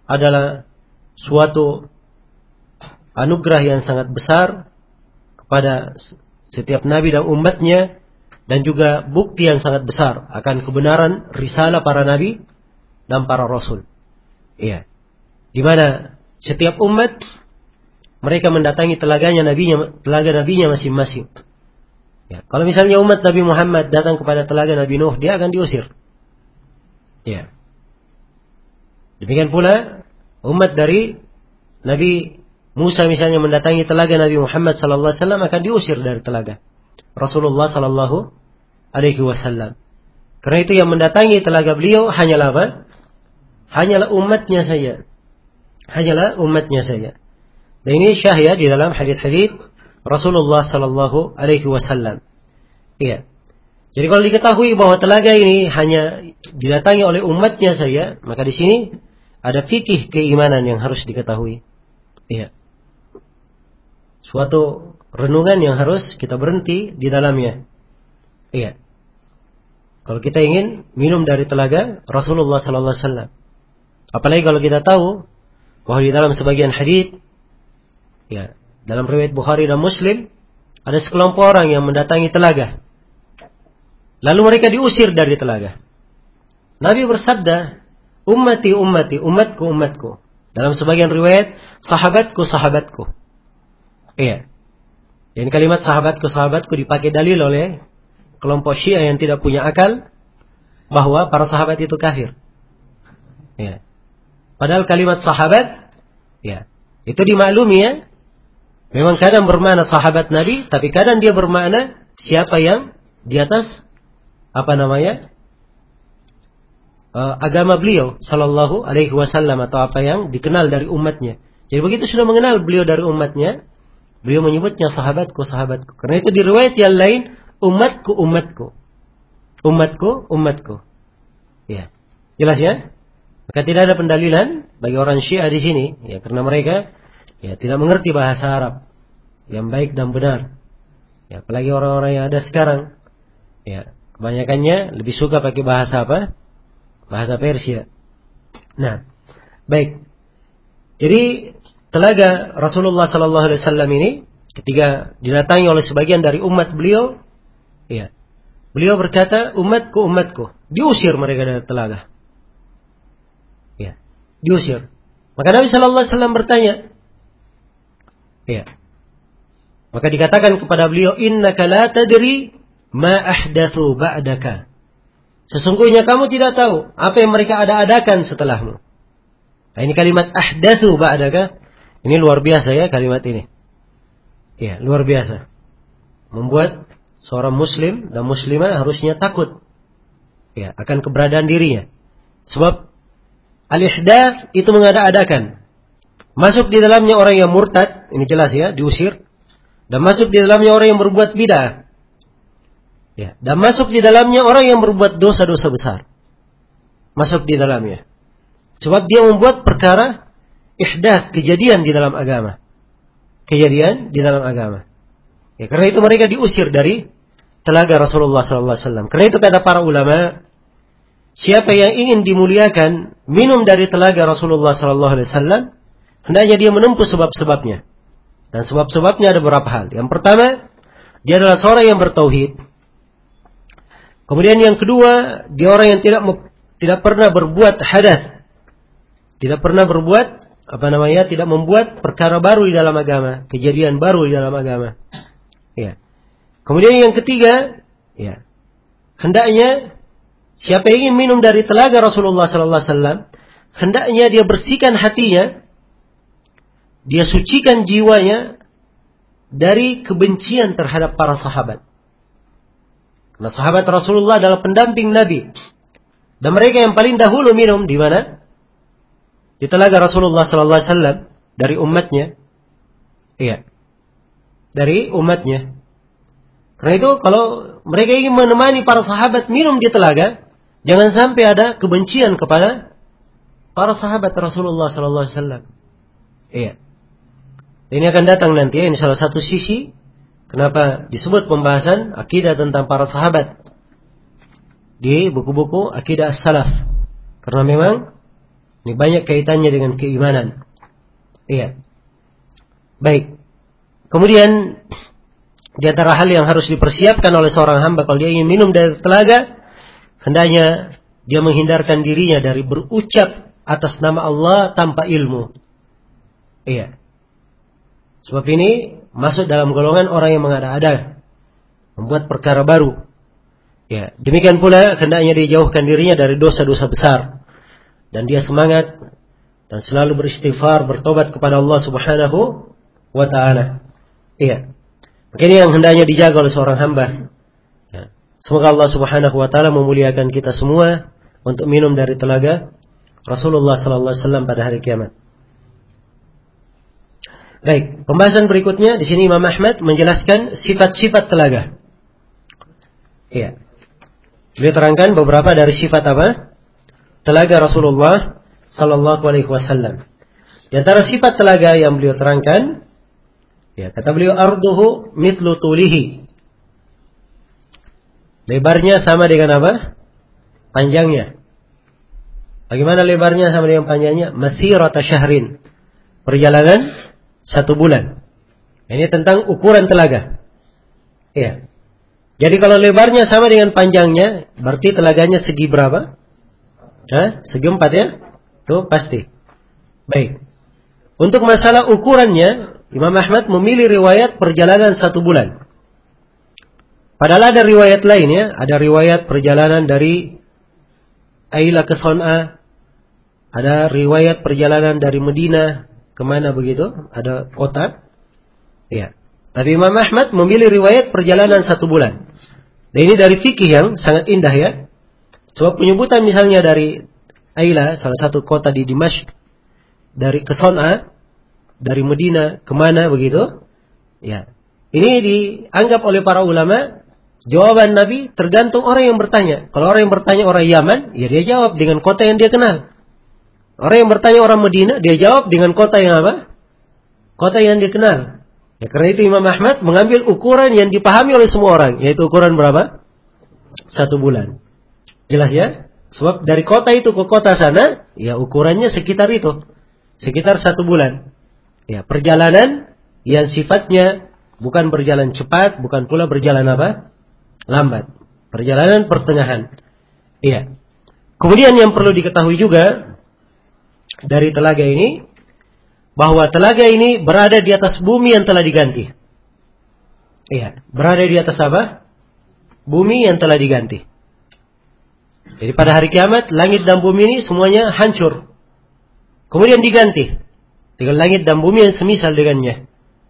adalah suatu anugerah yang sangat besar kepada setiap nabi dan umatnya, dan juga bukti yang sangat besar akan kebenaran risalah para nabi dan para rasul. Iya. Di mana setiap umat mereka mendatangi telaga nabinya masing-masing. Ya, kalau misalnya umat Nabi Muhammad datang kepada telaga Nabi Nuh, dia akan diusir. Ya. Demikian pula umat dari Nabi Musa misalnya mendatangi telaga Nabi Muhammad sallallahu alaihi wasallam akan diusir dari telaga Rasulullah sallallahu alaihi wasallam. Karena itu yang mendatangi telaga beliau hanyalah apa? Hanyalah umatnya saja. Hanyalah umatnya saja. Dan ini syahid di dalam hadis-hadis Rasulullah sallallahu alaihi wasallam. Iya. Jadi kalau diketahui bahwa telaga ini hanya didatangi oleh umatnya saja, maka di sini ada fikih keimanan yang harus diketahui. Iya. Suatu renungan yang harus kita berhenti di dalamnya. Iya. Kalau kita ingin minum dari telaga Rasulullah sallallahu alaihi wasallam. Apalagi kalau kita tahu bahwa di dalam sebagian hadis, ya, dalam riwayat Bukhari dan Muslim, ada sekelompok orang yang mendatangi telaga. Lalu mereka diusir dari telaga. Nabi bersabda, ummati, ummati, umatku, umatku. Dalam sebagian riwayat, sahabatku, sahabatku. Iya. Dan kalimat sahabatku, sahabatku dipakai dalil oleh kelompok Syiah yang tidak punya akal bahwa para sahabat itu kafir. Ya. Padahal kalimat sahabat, ya, itu dimaklumi ya. Memang kadang bermakna sahabat Nabi, tapi kadang dia bermakna siapa yang di atas agama beliau sallallahu alaihi wasallam, atau apa yang dikenal dari umatnya. Jadi begitu sudah mengenal beliau dari umatnya, beliau menyebutnya sahabatku, sahabatku. Karena itu di riwayat yang lain, umatku, umatku. Umatku, umatku. Ya. Jelas ya? Maka tidak ada pendalilan bagi orang Syiah di sini, ya, karena mereka ya tidak mengerti bahasa Arab yang baik dan benar. Ya, apalagi orang-orang yang ada sekarang, ya, kebanyakannya lebih suka pakai bahasa apa? Bahasa Persia. Nah, baik. Jadi telaga Rasulullah sallallahu alaihi wasallam ini ketika didatangi oleh sebagian dari umat beliau, ya, beliau berkata, umatku, umatku. Diusir mereka dari telaga. Ya, diusir. Maka Nabi sallallahu alaihi wasallam bertanya, ya. Maka dikatakan kepada beliau, innaka la tadri ma ahdatsu ba'daka. Sesungguhnya kamu tidak tahu apa yang mereka ada-adakan setelahmu. Nah, ini kalimat ahdatsu ba'daka, ini luar biasa ya kalimat ini. Ya, luar biasa. Membuat seorang muslim dan muslimah harusnya takut, ya, akan keberadaan dirinya. Sebab al-ihdats itu mengada-adakan. Masuk di dalamnya orang yang murtad, ini jelas ya, diusir. Dan masuk di dalamnya orang yang berbuat bid'ah. Ya, dan masuk di dalamnya orang yang berbuat dosa-dosa besar. Masuk di dalamnya. Sebab dia membuat perkara ihdath, kejadian di dalam agama. Kejadian di dalam agama. Ya, karena itu mereka diusir dari telaga Rasulullah SAW. Karena itu kata para ulama, siapa yang ingin dimuliakan minum dari telaga Rasulullah SAW, hendaknya dia menempuh sebab-sebabnya. Dan sebab-sebabnya ada beberapa hal. Yang pertama, dia adalah seorang yang bertauhid. Kemudian yang kedua, dia orang yang tidak pernah berbuat hadath. Tidak pernah berbuat, tidak membuat perkara baru di dalam agama, kejadian baru di dalam agama. Ya. Kemudian yang ketiga, ya, hendaknya siapa yang ingin minum dari telaga Rasulullah sallallahu alaihi wasallam, hendaknya dia bersihkan hatinya, dia sucikan jiwanya dari kebencian terhadap para sahabat. Karena sahabat Rasulullah adalah pendamping Nabi. Dan mereka yang paling dahulu minum di mana? Di telaga Rasulullah sallallahu alaihi wasallam dari umatnya. Iya. Dari umatnya. Karena itu kalau mereka ingin menemani para sahabat minum di telaga, jangan sampai ada kebencian kepada para sahabat Rasulullah sallallahu alaihi wasallam. Iya. Ini akan datang nanti ya, ini salah satu sisi kenapa disebut pembahasan akidah tentang para sahabat di buku-buku akidah as-salaf. Karena memang Ini banyak kaitannya dengan keimanan. Iya. Baik. Kemudian di antara hal yang harus dipersiapkan oleh seorang hamba kalau dia ingin minum dari telaga, hendaknya dia menghindarkan dirinya dari berucap atas nama Allah tanpa ilmu. Iya. Sebab ini masuk dalam golongan orang yang mengada-ada, membuat perkara baru. Ya, demikian pula hendaknya dia jauhkan dirinya dari dosa-dosa besar. Dan dia semangat dan selalu beristighfar, bertobat kepada Allah Subhanahu wa ta'ala. Iya. Ini yang hendaknya dijaga oleh seorang hamba. Ya. Semoga Allah Subhanahu wa ta'ala memuliakan kita semua untuk minum dari telaga Rasulullah sallallahu alaihi wasallam pada hari kiamat. Baik, pembahasan berikutnya di sini Imam Ahmad menjelaskan sifat-sifat telaga. Iya. Beliau terangkan beberapa dari sifat apa? Telaga Rasulullah sallallahu alaihi wasallam. Di antara sifat telaga yang beliau terangkan, ya, kata beliau arduhu mithlu tulihi. Lebarnya sama dengan apa? Panjangnya. Bagaimana lebarnya sama dengan panjangnya? Masirata syahrin. Perjalanan 1 bulan. Ini tentang ukuran telaga. Iya. Jadi kalau lebarnya sama dengan panjangnya, berarti telaganya segi berapa? Segi 4 ya? Tuh pasti. Baik. Untuk masalah ukurannya, Imam Ahmad memilih riwayat perjalanan 1 bulan. Padahal ada riwayat lain ya. Ada riwayat perjalanan dari Aila ke Son'a. Ada riwayat perjalanan dari Medina kemana begitu? Ada kota. Ya. Tapi Imam Ahmad memilih riwayat perjalanan 1 bulan. Dan ini dari fikih yang sangat indah ya. Sebab penyebutan misalnya dari Aila, salah satu kota di Dimashq, dari ke Son'a, dari Medina kemana begitu? Ya. Ini dianggap oleh para ulama, jawaban Nabi tergantung orang yang bertanya. Kalau orang yang bertanya orang Yaman, ya dia jawab dengan kota yang dia kenal. Orang yang bertanya orang Medina, dia jawab dengan kota yang apa? Kota yang dia kenal. Ya, karena itu Imam Ahmad mengambil ukuran yang dipahami oleh semua orang, yaitu ukuran berapa? 1 bulan. Jelas ya? Sebab dari kota itu ke kota sana, ya ukurannya sekitar itu. Sekitar 1 bulan. Ya, perjalanan yang sifatnya bukan berjalan cepat, bukan pula berjalan apa? Lambat. Perjalanan pertengahan. Iya. Kemudian yang perlu diketahui juga dari telaga ini, bahwa telaga ini berada di atas bumi yang telah diganti. Iya, berada di atas apa? Bumi yang telah diganti. Jadi pada hari kiamat, langit dan bumi ini semuanya hancur. Kemudian diganti. Tinggal langit dan bumi yang semisal dengannya.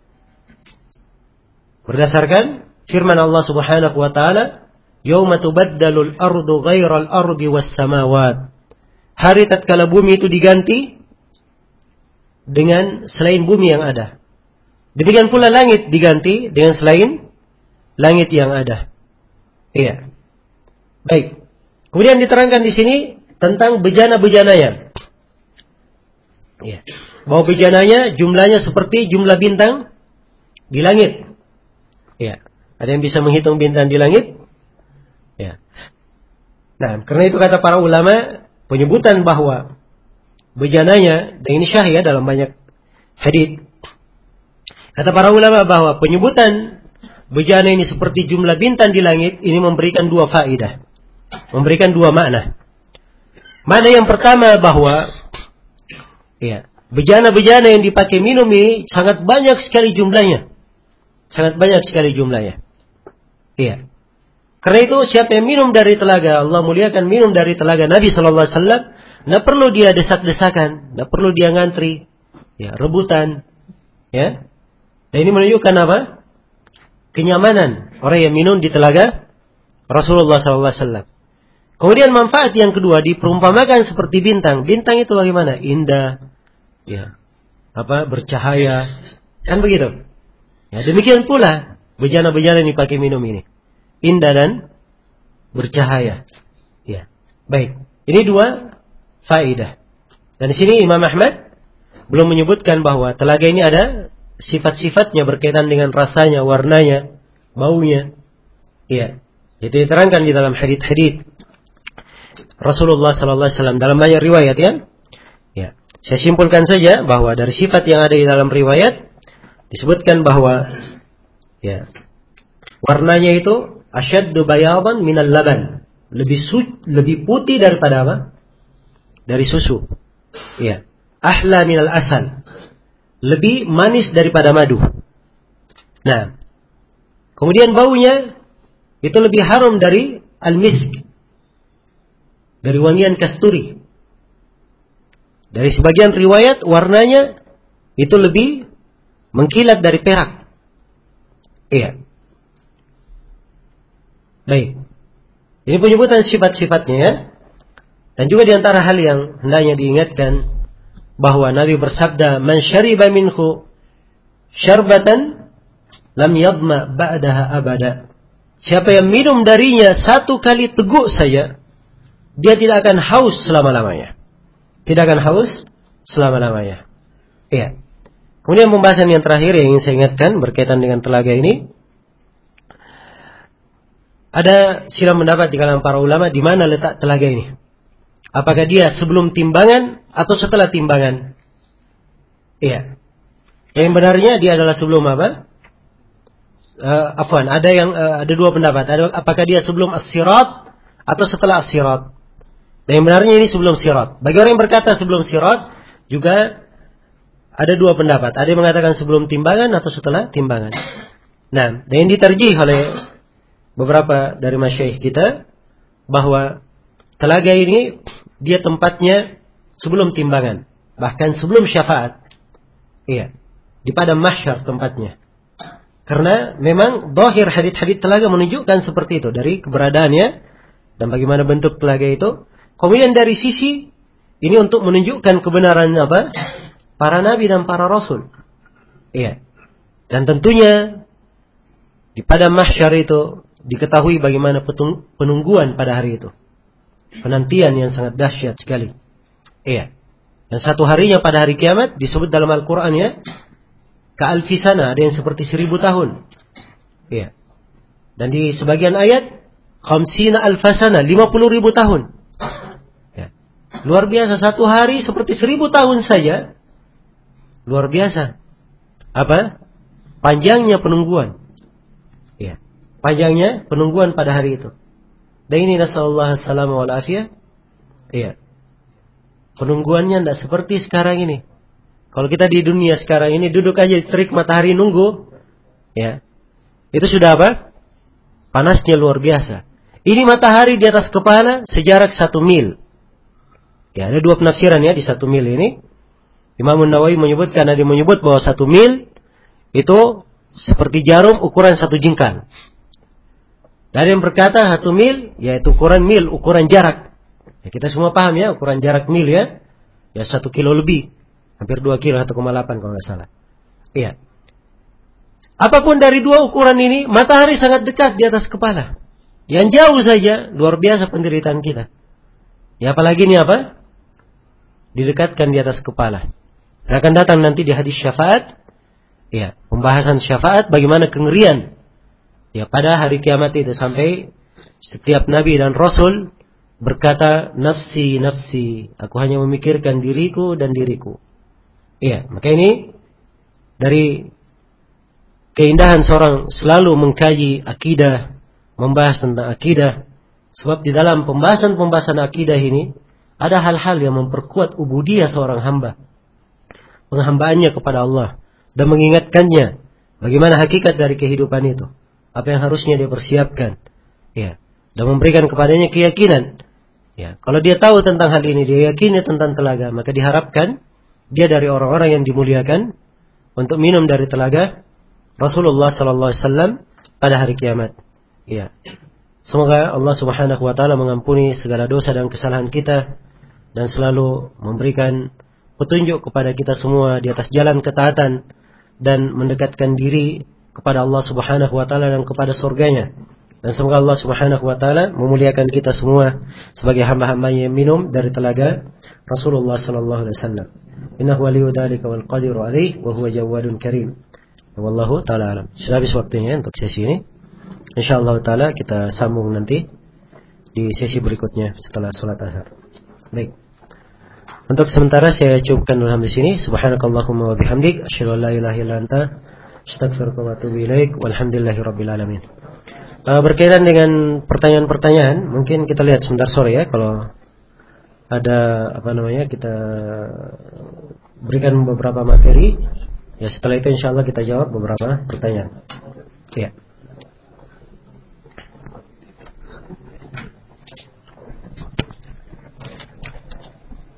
Berdasarkan firman Allah Subhanahu wa taala, "Yauma tubaddalul ardu ghairal ardi was samawat." Hari tatkala bumi itu diganti dengan selain bumi yang ada. Demikian pula langit diganti dengan selain langit yang ada. Iya. Baik. Kemudian diterangkan di sini tentang bejana-bejananya. Iya. Bahwa bejananya jumlahnya seperti jumlah bintang di langit. Iya. Ada yang bisa menghitung bintang di langit? Ya. Nah, karena itu kata para ulama, penyebutan bahwa bejananya, dan ini syahih ya dalam banyak hadits. Kata para ulama bahwa penyebutan bejana ini seperti jumlah bintang di langit, ini memberikan 2 faedah. Memberikan 2 makna. Makna yang pertama bahwa ya, bejana-bejana yang dipakai minum ini sangat banyak sekali jumlahnya. Sangat banyak sekali jumlahnya. Iya. Karena itu siapa yang minum dari telaga, Allah muliakan minum dari telaga Nabi sallallahu alaihi wasallam, tidak perlu dia desak-desakan, tidak perlu dia ngantri, ya, rebutan, ya. Dan ini menunjukkan apa? Kenyamanan orang yang minum di telaga Rasulullah SAW. Kemudian manfaat yang kedua diperumpamakan seperti bintang. Bintang itu bagaimana? Indah, ya, bercahaya, kan begitu. Ya, demikian pula bejana-bejana yang dipakai minum ini, indah dan bercahaya. Ya, baik. Ini 2 faedah. Dan di sini Imam Ahmad belum menyebutkan bahwa telaga ini ada sifat-sifatnya berkaitan dengan rasanya, warnanya, baunya. Iya. Itu diterangkan di dalam hadits-hadits Rasulullah sallallahu alaihi wasallam dalam banyak riwayat ya. Saya simpulkan saja bahwa dari sifat yang ada di dalam riwayat disebutkan bahwa ya, warnanya itu asyaddu bayadan minal laban, lebih putih daripada apa? Dari susu. Ya, ahla minal asal, lebih manis daripada madu. Nah, kemudian baunya itu lebih harum dari al-misk, dari wangian kasturi. Dari sebagian riwayat warnanya itu lebih mengkilat dari perak. Iya. Baik. Ini penyebutan sifat-sifatnya ya. Dan juga di antara hal yang hendaknya diingatkan bahwa Nabi bersabda, "Man syariba minhu syarbatan lam yadma ba'daha abada." Siapa yang minum darinya satu kali teguk saja, dia tidak akan haus selama-lamanya. Tidak akan haus selama-lamanya. Iya. Kemudian pembahasan yang terakhir yang ingin saya ingatkan berkaitan dengan telaga ini, ada silang pendapat di kalangan para ulama di mana letak telaga ini. Apakah dia sebelum timbangan atau setelah timbangan? Iya. Yang benarnya dia adalah sebelum apa? Ada dua pendapat. Apakah dia sebelum as-sirat atau setelah as-sirat? Dan yang benarnya ini sebelum sirat. Bagi orang yang berkata sebelum sirat juga ada dua pendapat. Ada yang mengatakan sebelum timbangan atau setelah timbangan. Nah, dan yang diterjih oleh beberapa dari masyayikh kita bahwa telaga ini dia tempatnya sebelum timbangan, bahkan sebelum syafaat. Iya, di padang mahsyar tempatnya. Karena memang zahir hadits-hadits telaga menunjukkan seperti itu dari keberadaannya dan bagaimana bentuk telaga itu. Kemudian dari sisi ini untuk menunjukkan kebenaran apa? Para nabi dan para rasul. Iya. Dan tentunya di padang mahsyar itu diketahui bagaimana penungguan pada hari itu. Penantian yang sangat dahsyat sekali. Iya. Dan satu harinya pada hari kiamat disebut dalam Al-Quran ya, ka'alfi sana, ada yang seperti 1000 tahun. Iya. Dan di sebagian ayat, khamsina alfasana, 50.000 tahun. Ya. Luar biasa, satu hari seperti 1000 tahun saja. Luar biasa. Apa? Panjangnya penungguan. Ya. Panjangnya penungguan pada hari itu. Dan ini nasallallahu alaihi wal afiyah. Iya. Penungguannya tidak seperti sekarang ini. Kalau kita di dunia sekarang ini duduk aja di terik matahari nunggu, ya. Itu sudah apa? Panasnya luar biasa. Ini matahari di atas kepala sejarak 1 mil. Ya, ada dua penafsiran ya di 1 mil ini. Imam Nawawi menyebutkan, ada yang menyebut bahwa 1 mil itu seperti jarum ukuran 1 jengkal. Dari yang berkata 1 mil, yaitu ukuran mil, ukuran jarak. Ya, kita semua paham ya, ukuran jarak mil ya. Ya 1 kilo lebih. Hampir 2 kilo, 1,8 kalau nggak salah. Iya. Apapun dari dua ukuran ini, matahari sangat dekat di atas kepala. Yang jauh saja, luar biasa penderitaan kita. Ya apalagi ini apa? Didekatkan di atas kepala. Akan datang nanti di hadis syafaat. Ya, pembahasan syafaat bagaimana kengerian. Ya, pada hari kiamat itu sampai setiap nabi dan rasul berkata, nafsi, nafsi, aku hanya memikirkan diriku dan diriku. Iya, maka ini dari keindahan seorang selalu mengkaji akidah, membahas tentang akidah. Sebab di dalam pembahasan akidah ini ada hal-hal yang memperkuat ubudiyah seorang hamba, penghambaannya kepada Allah, dan mengingatkannya bagaimana hakikat dari kehidupan itu, apa yang harusnya dia persiapkan, ya, dan memberikan kepadanya keyakinan. Ya, kalau dia tahu tentang hal ini, dia yakini tentang telaga, maka diharapkan dia dari orang-orang yang dimuliakan untuk minum dari telaga Rasulullah sallallahu alaihi wasallam pada hari kiamat. Ya. Semoga Allah Subhanahu wa taala mengampuni segala dosa dan kesalahan kita dan selalu memberikan petunjuk kepada kita semua di atas jalan ketaatan dan mendekatkan diri kepada Allah Subhanahu wa taala dan kepada surganya. Dan semoga Allah Subhanahu wa taala memuliakan kita semua sebagai hamba-hambanya yang minum dari telaga Rasulullah sallallahu alaihi wasallam. Innahu waliyyu dzalika wal qadiru alaihi wa huwa jawadun karim. Wallahu taala alam. Sudah habis waktunya untuk sesi ini. Insyaallah taala kita sambung nanti di sesi berikutnya setelah salat asar. Baik. Untuk sementara saya cukupkan dulu di sini. Subhanakallahumma wa bihamdik, asyhadu an la ilaha illa anta, astaghfiruka wa atubu ilaik. Walhamdulillahirabbil alamin. Berkaitan dengan pertanyaan-pertanyaan, mungkin kita lihat sebentar sore ya, kalau ada kita berikan beberapa materi. Ya setelah itu insyaallah kita jawab beberapa pertanyaan. Ya.